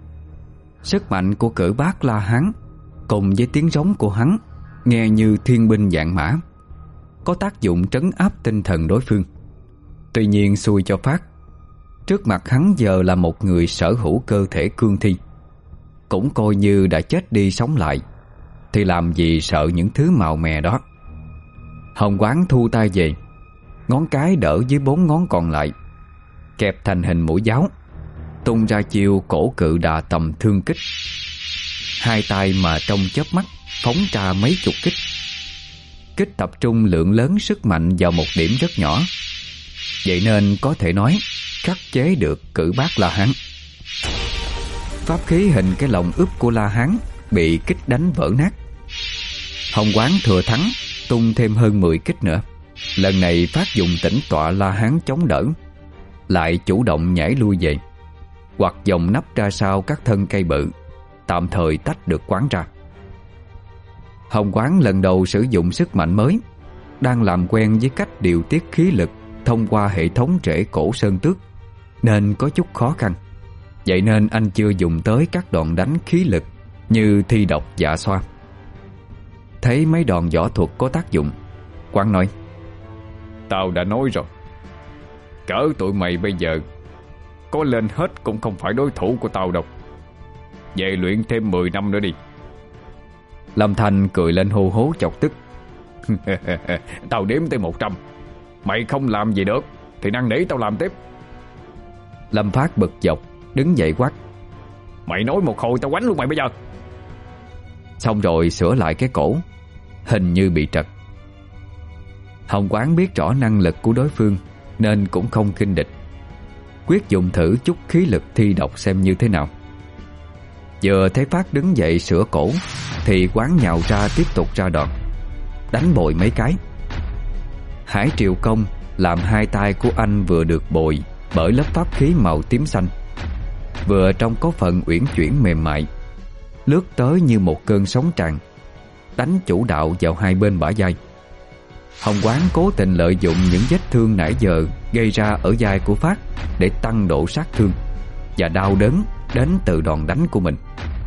Sức mạnh của Cử Bát La Hán cùng với tiếng rống của hắn nghe như thiên binh vạn mã, có tác dụng trấn áp tinh thần đối phương. Tuy nhiên xui cho Phát, trước mặt hắn giờ là một người sở hữu cơ thể cương thi, cũng coi như đã chết đi sống lại, thì làm gì sợ những thứ màu mè đó. Hồng Quán thu tay về, ngón cái đỡ dưới bốn ngón còn lại, kẹp thành hình mũi giáo, tung ra chiêu Cổ Cự Đà Tầm Thương Kích. Hai tay mà trong chớp mắt phóng ra mấy chục kích. Kích tập trung lượng lớn sức mạnh vào một điểm rất nhỏ, vậy nên có thể nói khắc chế được Cử Bát La Hán. Pháp khí hình cái lồng úp của La Hán bị kích đánh vỡ nát. Hồng Quán thừa thắng, tung thêm hơn mười kích nữa. Lần này Phát dùng tĩnh tọa La Hán chống đỡ, lại chủ động nhảy lui về, hoặc dòng nắp ra sau các thân cây bự, tạm thời tách được Quán ra. Hồng Quán lần đầu sử dụng sức mạnh mới, đang làm quen với cách điều tiết khí lực thông qua hệ thống rễ cổ sơn tước, nên có chút khó khăn. Vậy nên anh chưa dùng tới các đòn đánh khí lực như thi độc dạ xoa. Thấy mấy đòn võ thuật có tác dụng, Quán nói: Tao đã nói rồi, cỡ tụi mày bây giờ có lên hết cũng không phải đối thủ của tao đâu. Về luyện thêm mười năm nữa đi. Lâm Thanh cười lên hô hố chọc tức. Tao đếm tới một trăm, mày không làm gì được thì năn nỉ tao làm tiếp. Lâm Phát bực dọc, đứng dậy quát: Mày nói một hồi tao quánh luôn mày bây giờ. Xong rồi sửa lại cái cổ, hình như bị trật. Hồng Quán biết rõ năng lực của đối phương nên cũng không khinh địch, quyết dùng thử chút khí lực thi độc xem như thế nào. Vừa thấy Phát đứng dậy sửa cổ thì Quán nhào ra tiếp tục ra đòn, đánh bồi mấy cái. Hải Triều Công làm hai tay của anh vừa được bồi bởi lớp pháp khí màu tím xanh, vừa trông có phần uyển chuyển mềm mại, lướt tới như một cơn sóng tràn, đánh chủ đạo vào hai bên bả vai. Hồng Quán cố tình lợi dụng những vết thương nãy giờ gây ra ở vai của Phát để tăng độ sát thương và đau đớn đến từ đòn đánh của mình.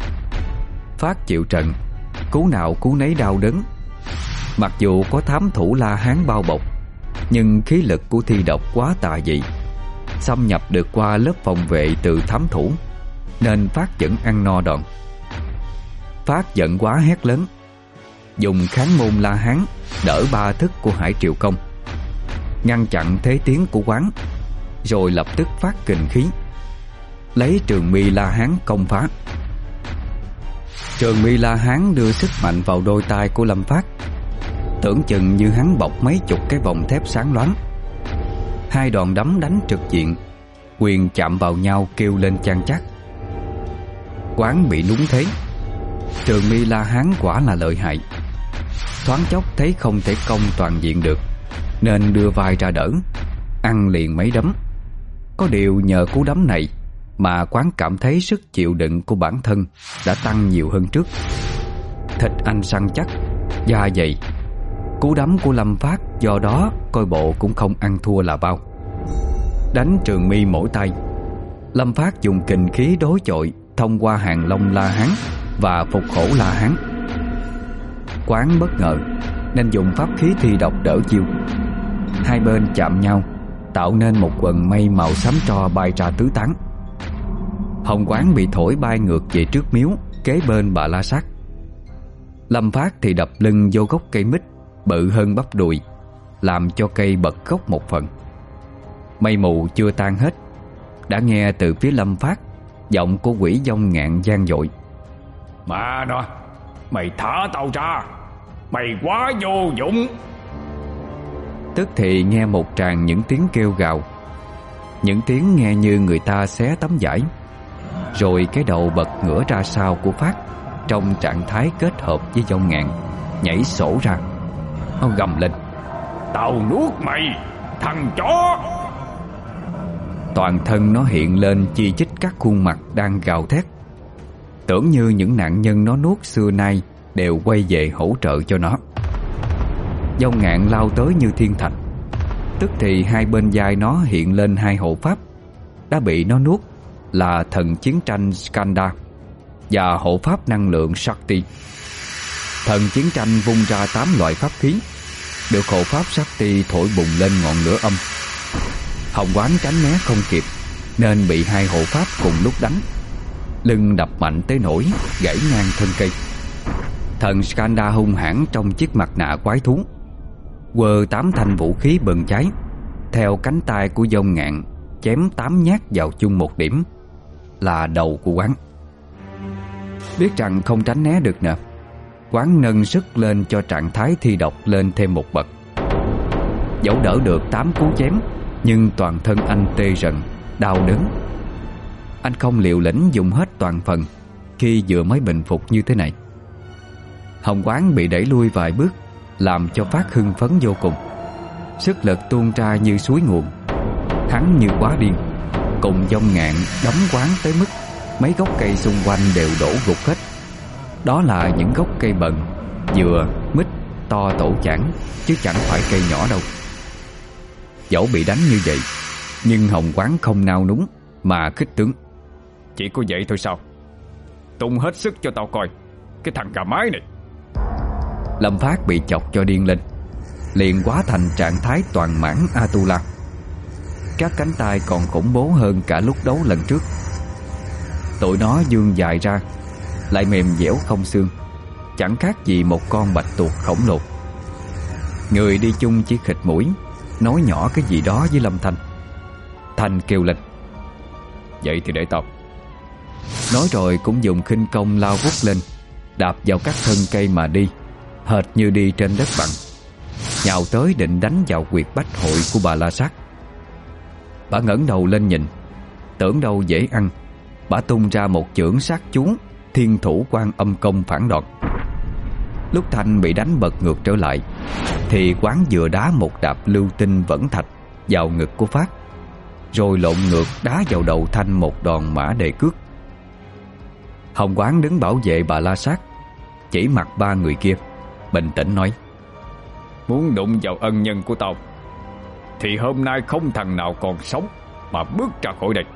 Phát chịu trận, cú nào cú nấy đau đớn. Mặc dù có thám thủ La Hán bao bọc, nhưng khí lực của thi độc quá tà dị, xâm nhập được qua lớp phòng vệ từ thám thủ, nên Phát vẫn ăn no đòn. Phát giận quá hét lớn, dùng kháng môn La Hán đỡ ba thức của Hải Triều Công, ngăn chặn thế tiến của Quán, rồi lập tức phát kình khí, lấy trường mi La Hán công phá. Trường mi La Hán đưa sức mạnh vào đôi tay của Lâm Phát, tưởng chừng như hắn bọc mấy chục cái vòng thép sáng loáng. Hai đòn đấm đánh trực diện, quyền chạm vào nhau kêu lên chan chát. Quán bị lúng thế, Trường mi La Hán quả là lợi hại. Thoáng chốc thấy không thể công toàn diện được, nên đưa vai ra đỡ, ăn liền mấy đấm. Có điều nhờ cú đấm này mà Quán cảm thấy sức chịu đựng của bản thân đã tăng nhiều hơn trước. Thịt anh săn chắc, da dày. Cú đấm của Lâm Phát do đó coi bộ cũng không ăn thua là bao. Đánh Trường mi mỗi tay, Lâm Phát dùng kình khí đối chọi thông qua hàng long La Hán và phục hổ La Hán. Quán bất ngờ nên dùng pháp khí thi độc đỡ chiêu. Hai bên chạm nhau, tạo nên một quần mây màu xám tro bay ra tứ tán. Hồng Quán bị thổi bay ngược về trước miếu kế bên Bà La Sát. Lâm Phát thì đập lưng vô gốc cây mít bự hơn bắp đùi, làm cho cây bật gốc một phần. Mây mù chưa tan hết, đã nghe từ phía Lâm Phát giọng của quỷ dông ngạn gian dội: "Mà nó, mày thả tao ra, mày quá vô dụng." Tức thì nghe một tràng những tiếng kêu gào, những tiếng nghe như người ta xé tấm vải. Rồi cái đầu bật ngửa ra sau của Phát trong trạng thái kết hợp với dông ngạn nhảy sổ ra. Nó gầm lên: "Tao nuốt mày, thằng chó!" Toàn thân nó hiện lên chi chít các khuôn mặt đang gào thét, tưởng như những nạn nhân nó nuốt xưa nay đều quay về hỗ trợ cho nó. Dông ngạn lao tới như thiên thạch. Tức thì hai bên vai nó hiện lên hai hộ pháp đã bị nó nuốt, là thần chiến tranh Skanda và hộ pháp năng lượng Shakti. Thần chiến tranh vung ra tám loại pháp khí, được hộ pháp Shakti thổi bùng lên ngọn lửa âm. Hồng Quán tránh né không kịp nên bị hai hộ pháp cùng lúc đánh, lưng đập mạnh tới nỗi gãy ngang thân cây. Thần Skanda hung hãn trong chiếc mặt nạ quái thú, quơ tám thanh vũ khí bừng cháy theo cánh tay của dông ngạn, chém tám nhát vào chung một điểm, là đầu của Quán. Biết rằng không tránh né được nữa, Quán nâng sức lên cho trạng thái thi độc lên thêm một bậc. Dẫu đỡ được tám cú chém, nhưng toàn thân anh tê rần, đau đớn. Anh không liều lĩnh dùng hết toàn phần khi vừa mới bình phục như thế này. Hồng Quán bị đẩy lui vài bước, làm cho Phát hưng phấn vô cùng. Sức lực tuôn ra như suối nguồn. Hắn như quá điên, cùng dông ngạn đấm Quán tới mức mấy gốc cây xung quanh đều đổ gục hết. Đó là những gốc cây bần, dừa, mít to tổ chảng, chứ chẳng phải cây nhỏ đâu. Dẫu bị đánh như vậy, nhưng Hồng Quán không nao núng mà khích tướng: "Chỉ có vậy thôi sao? Tung hết sức cho tao coi, cái thằng cà mái này." Lâm Phát bị chọc cho điên lên, liền hóa thành trạng thái toàn mãn Atula. Các cánh tay còn khủng bố hơn cả lúc đấu lần trước. Tụi nó vươn dài ra, lại mềm dẻo không xương, chẳng khác gì một con bạch tuộc khổng lồ. Người đi chung chỉ khịt mũi, nói nhỏ cái gì đó với Lâm Thanh. Thanh kêu lên: "Vậy thì để tao." Nói rồi cũng dùng khinh công lao vút lên, đạp vào các thân cây mà đi, hệt như đi trên đất bằng, nhào tới định đánh vào huyệt bách hội của Bà La Sát. Bà ngẩng đầu lên nhìn, tưởng đâu dễ ăn, bà tung ra một chưởng sát chú Thiên Thủ Quan Âm Công phản đòn. Lúc Thanh bị đánh bật ngược trở lại, thì Quán vừa đá một đạp lưu tinh vẫn thạch vào ngực của Phát, rồi lộn ngược đá vào đầu Thanh một đòn mã đề cước. Hồng Quán đứng bảo vệ Bà La Sát, chỉ mặt ba người kia, bình tĩnh nói: "Muốn đụng vào ân nhân của tao thì hôm nay không thằng nào còn sống mà bước ra khỏi đây."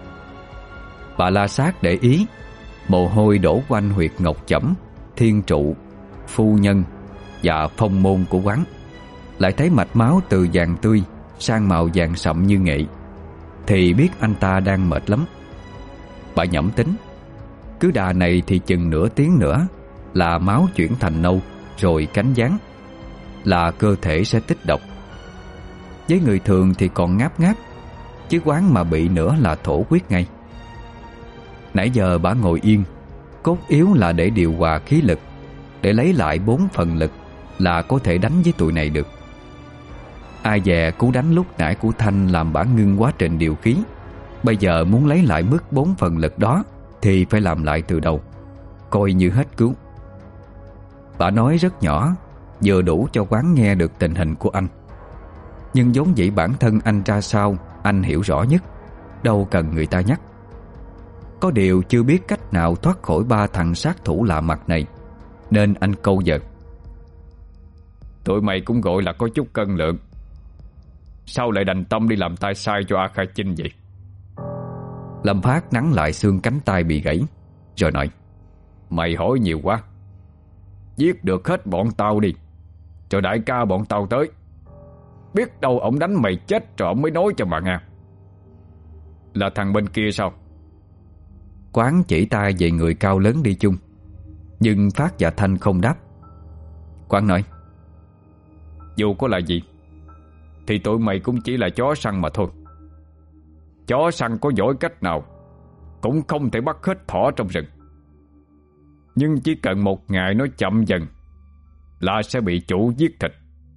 Bà La Sát để ý, mồ hôi đổ quanh huyệt ngọc chẩm, thiên trụ, phu nhân và phong môn của Quán, lại thấy mạch máu từ vàng tươi sang màu vàng sậm như nghệ, thì biết anh ta đang mệt lắm. Bà nhẩm tính, cứ đà này thì chừng nửa tiếng nữa là máu chuyển thành nâu, rồi cánh gián, là cơ thể sẽ tích độc. Với người thường thì còn ngáp ngáp, chứ Quán mà bị nữa là thổ huyết ngay. Nãy giờ bà ngồi yên, cốt yếu là để điều hòa khí lực, để lấy lại bốn phần lực là có thể đánh với tụi này được. Ai dè cú đánh lúc nãy của Thanh làm bà ngưng quá trình điều khí, bây giờ muốn lấy lại mức bốn phần lực đó thì phải làm lại từ đầu. coi như hết cứu. Bà nói rất nhỏ, vừa đủ cho Quán nghe được tình hình của anh. Nhưng vốn dĩ bản thân anh ra sao anh hiểu rõ nhất, đâu cần người ta nhắc. Có điều chưa biết cách nào thoát khỏi ba thằng sát thủ lạ mặt này, nên anh câu giật: Tụi mày cũng gọi là có chút cân lượng, sao lại đành tâm đi làm tay sai cho A Khai Chinh vậy? Lâm Phát nắn lại xương cánh tay bị gãy, rồi nói: Mày hỏi nhiều quá. Giết được hết bọn tao đi, rồi đại ca bọn tao tới, biết đâu ổng đánh mày chết rồi ổng mới nói cho mà nghe. Là thằng bên kia sao? Quán chỉ tay về người cao lớn đi chung, nhưng Phát và Thanh không đáp. Quán nói: Dù có là gì thì tụi mày cũng chỉ là chó săn mà thôi. Chó săn có giỏi cách nào cũng không thể bắt hết thỏ trong rừng. Nhưng chỉ cần một ngày nó chậm dần là sẽ bị chủ giết thịt.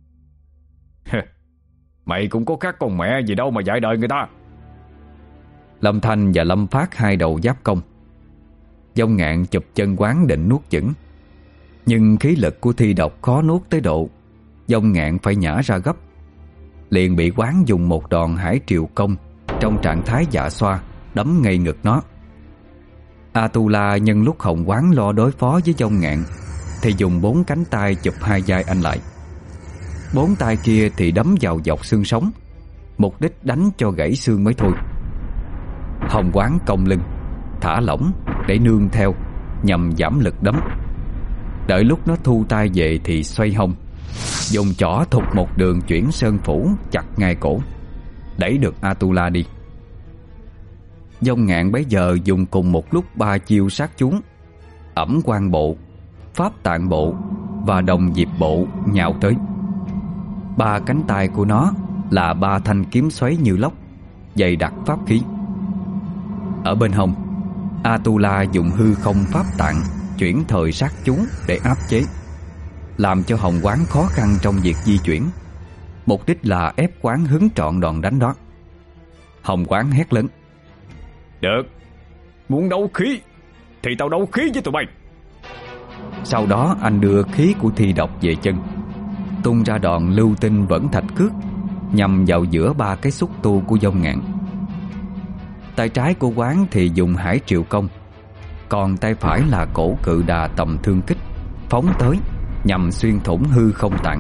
Mày cũng có khác con mẹ gì đâu mà dạy đời người ta. Lâm Thanh và Lâm Phát hai đầu giáp công. Vong Ngạn chụp chân Quán định nuốt chửng, nhưng khí lực của thi độc khó nuốt tới độ Vong Ngạn phải nhả ra gấp. Liền bị Quán dùng một đòn hải triều công trong trạng thái dạ xoa đấm ngay ngực nó. Atula nhân lúc Hồng Quán lo đối phó với Vong Ngạn thì dùng bốn cánh tay chụp hai vai anh lại. Bốn tay kia thì đấm vào dọc xương sống, mục đích đánh cho gãy xương mới thôi. Hồng Quán cong lưng, thả lỏng để nương theo, nhằm giảm lực đấm. Đợi lúc nó thu tay về thì xoay hông, dùng chỏ thụt một đường chuyển sơn phủ chặt ngay cổ, đẩy được Atula đi. Vong Ngạn bấy giờ dùng cùng một lúc ba chiêu sát chúng: ẩm quan bộ, pháp tạng bộ và đồng diệp bộ nhào tới. Ba cánh tay của nó là ba thanh kiếm xoáy như lốc, dày đặc pháp khí. Ở bên hông, Atula dùng hư không pháp tạng chuyển thời sát chúng để áp chế, làm cho Hồng Quán khó khăn trong việc di chuyển, mục đích là ép Quán hứng trọn đòn đánh đó. Hồng Quán hét lớn: Được, muốn đấu khí thì tao đấu khí với tụi bay. Sau đó anh đưa khí của thi độc về chân, tung ra đòn lưu tinh vẫn thạch cước nhằm vào giữa ba cái xúc tu của Vong Ngạn. Tay trái của Quán thì dùng hải triều công, còn tay phải là cổ cự đà tầm thương kích phóng tới nhằm xuyên thủng hư không tạng.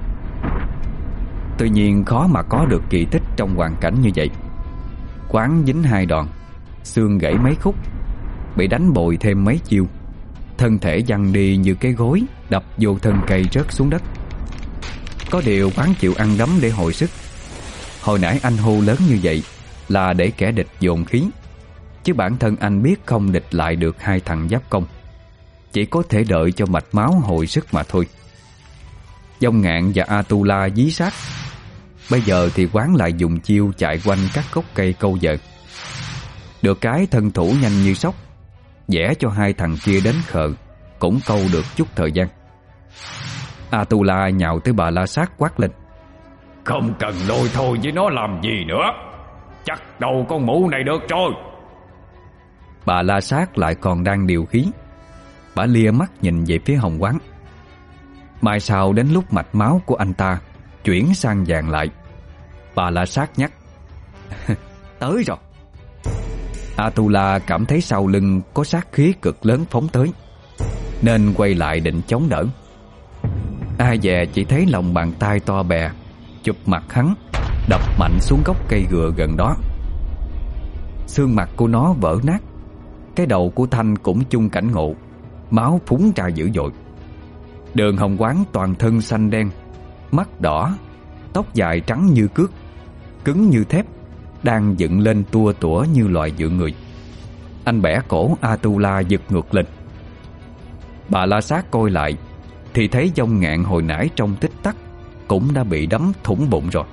Tuy nhiên khó mà có được kỳ tích trong hoàn cảnh như vậy. Quán dính hai đòn, xương gãy mấy khúc, bị đánh bồi thêm mấy chiêu, thân thể văng đi như cái gối đập vô thân cây rớt xuống đất. Có điều Quán chịu ăn đấm để hồi sức. Hồi nãy anh hô lớn như vậy là để kẻ địch dồn khí, chứ bản thân anh biết không địch lại được hai thằng giáp công, chỉ có thể đợi cho mạch máu hồi sức mà thôi. Vong Ngạn và Atula dí sát. Bây giờ thì Quán lại dùng chiêu chạy quanh các gốc cây câu vợ. Được cái thân thủ nhanh như sóc, vẽ cho hai thằng kia đến khờ cũng câu được chút thời gian. Atula nhào tới Bà La Sát quát lên: Không cần lôi thôi với nó làm gì nữa, chắc đầu con mụ này được rồi. Bà La Sát lại còn đang điều khí. Bà lia mắt nhìn về phía Hồng Quán. Mai sau đến lúc mạch máu của anh ta chuyển sang vàng lại, Bà La Sát nhắc: Tới rồi. Atula cảm thấy sau lưng có sát khí cực lớn phóng tới, nên quay lại định chống đỡ. Ai dè chỉ thấy lòng bàn tay to bè chụp mặt hắn, đập mạnh xuống gốc cây gừa gần đó. Xương mặt của nó vỡ nát. Cái đầu của Thanh cũng chung cảnh ngộ, máu phúng ra dữ dội. Đường Hồng Quán toàn thân xanh đen, mắt đỏ, tóc dài trắng như cước, cứng như thép, đang dựng lên tua tủa như loài dựa người. Anh bẻ cổ Atula giật ngược lên. Bà La Sát coi lại thì thấy Vong Ngạn hồi nãy trong tích tắc cũng đã bị đấm thủng bụng rồi.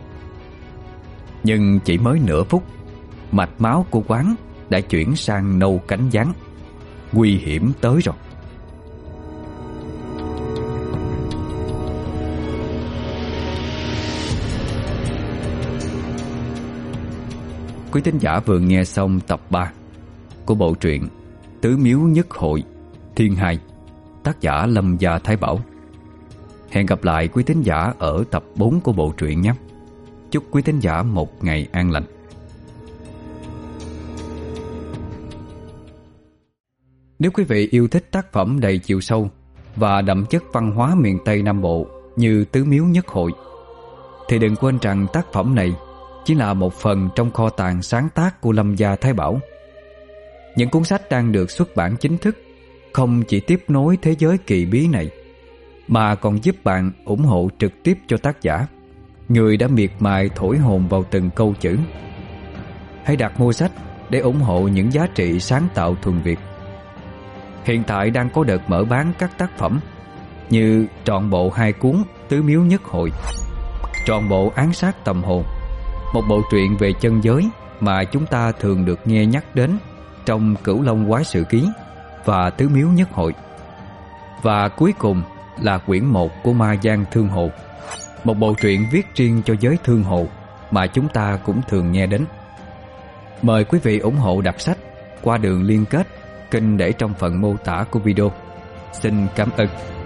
Nhưng chỉ mới nửa phút, mạch máu của Quán đã chuyển sang nâu cánh gián. Nguy hiểm tới rồi. Quý thính giả vừa nghe xong tập ba của bộ truyện Tứ Miếu Nhất Hội Thiên Hai, tác giả Lâm Gia Thái Bảo. Hẹn gặp lại quý thính giả ở tập bốn của bộ truyện nhé. Chúc quý thính giả một ngày an lành. Nếu quý vị yêu thích tác phẩm đầy chiều sâu và đậm chất văn hóa miền Tây Nam Bộ như Tứ Miếu Nhất Hội, thì đừng quên rằng tác phẩm này chỉ là một phần trong kho tàng sáng tác của Lâm Gia Thái Bảo. Những cuốn sách đang được xuất bản chính thức không chỉ tiếp nối thế giới kỳ bí này, mà còn giúp bạn ủng hộ trực tiếp cho tác giả, người đã miệt mài thổi hồn vào từng câu chữ. Hãy đặt mua sách để ủng hộ những giá trị sáng tạo thuần Việt. Hiện tại đang có đợt mở bán các tác phẩm như trọn bộ hai cuốn Tứ Miếu Nhất Hội, trọn bộ Án Sát Tâm Hồn, một bộ truyện về chân giới mà chúng ta thường được nghe nhắc đến trong Cửu Long Quái Sự Ký và Tứ Miếu Nhất Hội, và cuối cùng là quyển một của Ma Giang Thương Hồ, một bộ truyện viết riêng cho giới thương hồ mà chúng ta cũng thường nghe đến. Mời quý vị ủng hộ đặt sách qua đường liên kết kênh để trong phần mô tả của video. Xin cảm ơn.